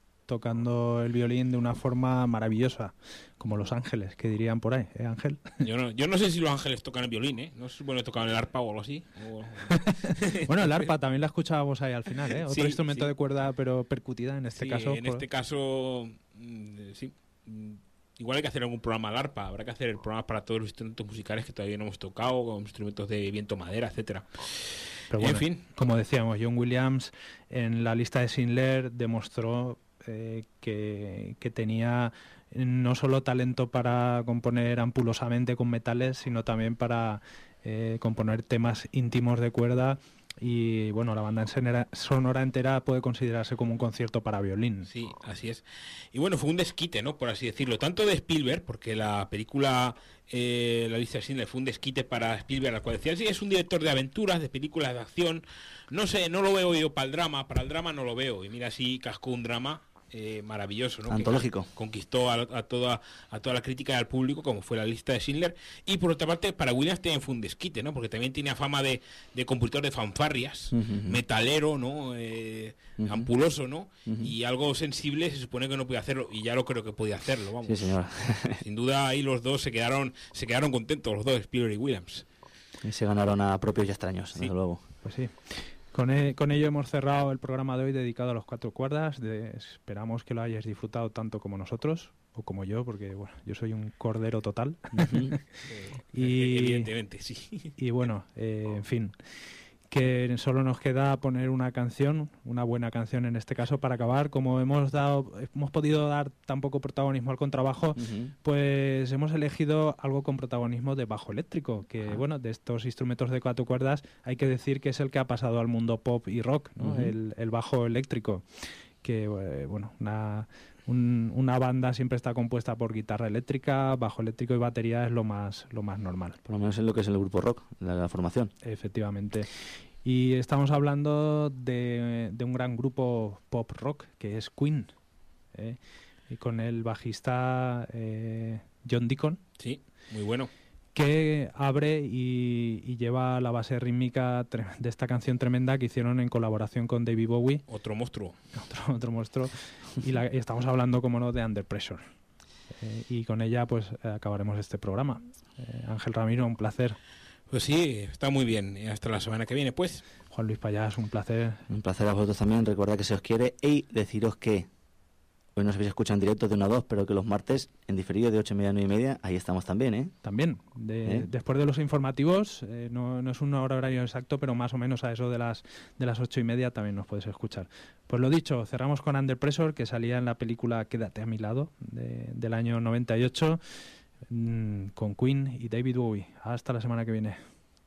Speaker 3: tocando el violín de una forma maravillosa, como Los Ángeles, que dirían por ahí, ¿eh, Ángel?
Speaker 2: Yo no sé si Los Ángeles tocan el violín, ¿eh? No sé si tocan el arpa o algo así.
Speaker 3: Bueno, el arpa también la escuchábamos ahí al final, ¿eh? Otro
Speaker 2: Sí,
Speaker 3: instrumento
Speaker 2: sí.
Speaker 3: de cuerda, pero percutida en este caso.
Speaker 2: En este caso, sí. Igual hay que hacer algún programa al arpa. Habrá que hacer programas para todos los instrumentos musicales que todavía no hemos tocado, como instrumentos de viento, madera, etcétera.
Speaker 3: Pero bueno,
Speaker 2: en fin.
Speaker 3: Como decíamos, John Williams en la lista de Schindler demostró que tenía no solo talento para componer ampulosamente con metales, sino también para componer temas íntimos de cuerda. Y bueno, la banda sonora entera puede considerarse como un concierto para violín.
Speaker 2: Sí, así es. Y bueno, fue un desquite, ¿no? Por así decirlo. Tanto de Spielberg, porque la película, la lista de Schindler, fue un desquite para Spielberg, al cual decía, sí, es un director de aventuras, de películas de acción. No sé, no lo veo yo para el drama no lo veo. Y mira, sí cascó un drama maravilloso, ¿no?
Speaker 1: Antológico.
Speaker 2: Que conquistó a toda la crítica y al público, como fue la lista de Schindler. Y por otra parte, para Williams también fue un desquite, ¿no? Porque también tenía fama de compositor de fanfarrias, metalero, ¿no? Ampuloso, ¿no? Y algo sensible se supone que no podía hacerlo, y ya lo creo que podía hacerlo, vamos.
Speaker 1: Sí, señor.
Speaker 2: Sin duda ahí los dos se quedaron contentos, los dos, Spielberg y Williams.
Speaker 1: Y se ganaron a propios y extraños,
Speaker 2: Sí.
Speaker 1: desde luego.
Speaker 3: Pues sí. Con ello hemos cerrado el programa de hoy dedicado a los cuatro cuerdas. Esperamos que lo hayáis disfrutado tanto como nosotros, o como yo, porque bueno, yo soy un cordero total.
Speaker 2: Evidentemente, sí.
Speaker 3: Y bueno, en fin, que solo nos queda poner una canción, una buena canción en este caso, para acabar. Como hemos podido dar tan poco protagonismo al contrabajo, pues hemos elegido algo con protagonismo de bajo eléctrico, que bueno, de estos instrumentos de cuatro cuerdas hay que decir que es el que ha pasado al mundo pop y rock, ¿no? El bajo eléctrico, que bueno, una banda siempre está compuesta por guitarra eléctrica, bajo eléctrico y batería es lo más normal.
Speaker 1: Por lo menos es lo que es el grupo rock, la formación.
Speaker 3: Efectivamente. Y estamos hablando de un gran grupo pop rock que es Queen, y con el bajista John Deacon.
Speaker 2: Sí, muy bueno.
Speaker 3: Que abre y lleva la base rítmica de esta canción tremenda que hicieron en colaboración con David Bowie.
Speaker 2: Otro monstruo.
Speaker 3: Otro monstruo. Y estamos hablando, como no, de Under Pressure. Y con ella pues acabaremos este programa. Ángel Ramiro, un placer.
Speaker 2: Pues sí, está muy bien. Hasta la semana que viene, pues.
Speaker 3: Juan Luis Payás, un placer.
Speaker 1: Un placer a vosotros también. Recordad que se os quiere y deciros que hoy nos habéis escuchado en directo de 1 a 2, pero que los martes en diferido de 8:30 a 9:30, ahí estamos también, ¿eh?
Speaker 3: También. Después de los informativos, no es un horario exacto, pero más o menos a eso de las 8:30 también nos puedes escuchar. Pues lo dicho, cerramos con Under Pressure, que salía en la película Quédate a mi lado, del año 98. con Queen y David Bowie. Hasta la semana que viene.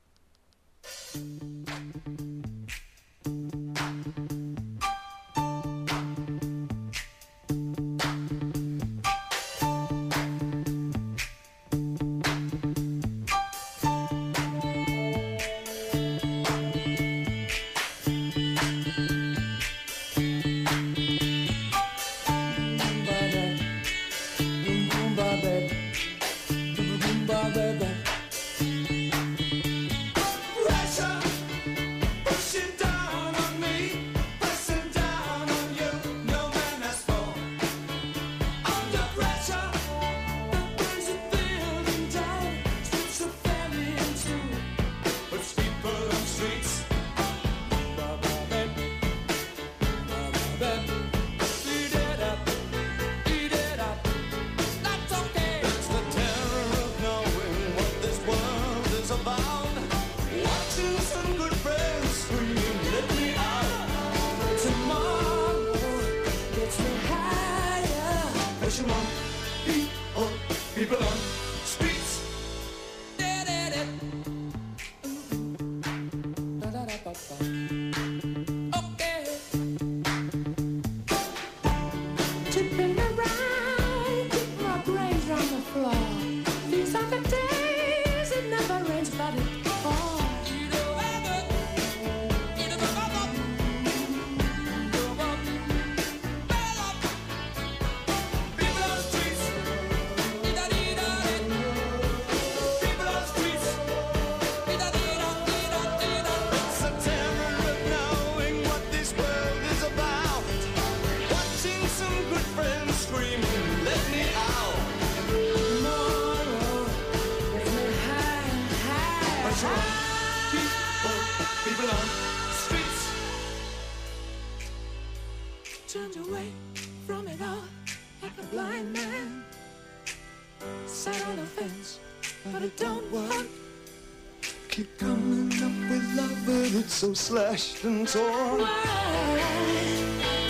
Speaker 5: Turned away from it all like a blind man. Sat on a fence, but it don't work.
Speaker 6: Keep coming up with love, but it's so slashed and torn.
Speaker 5: Why?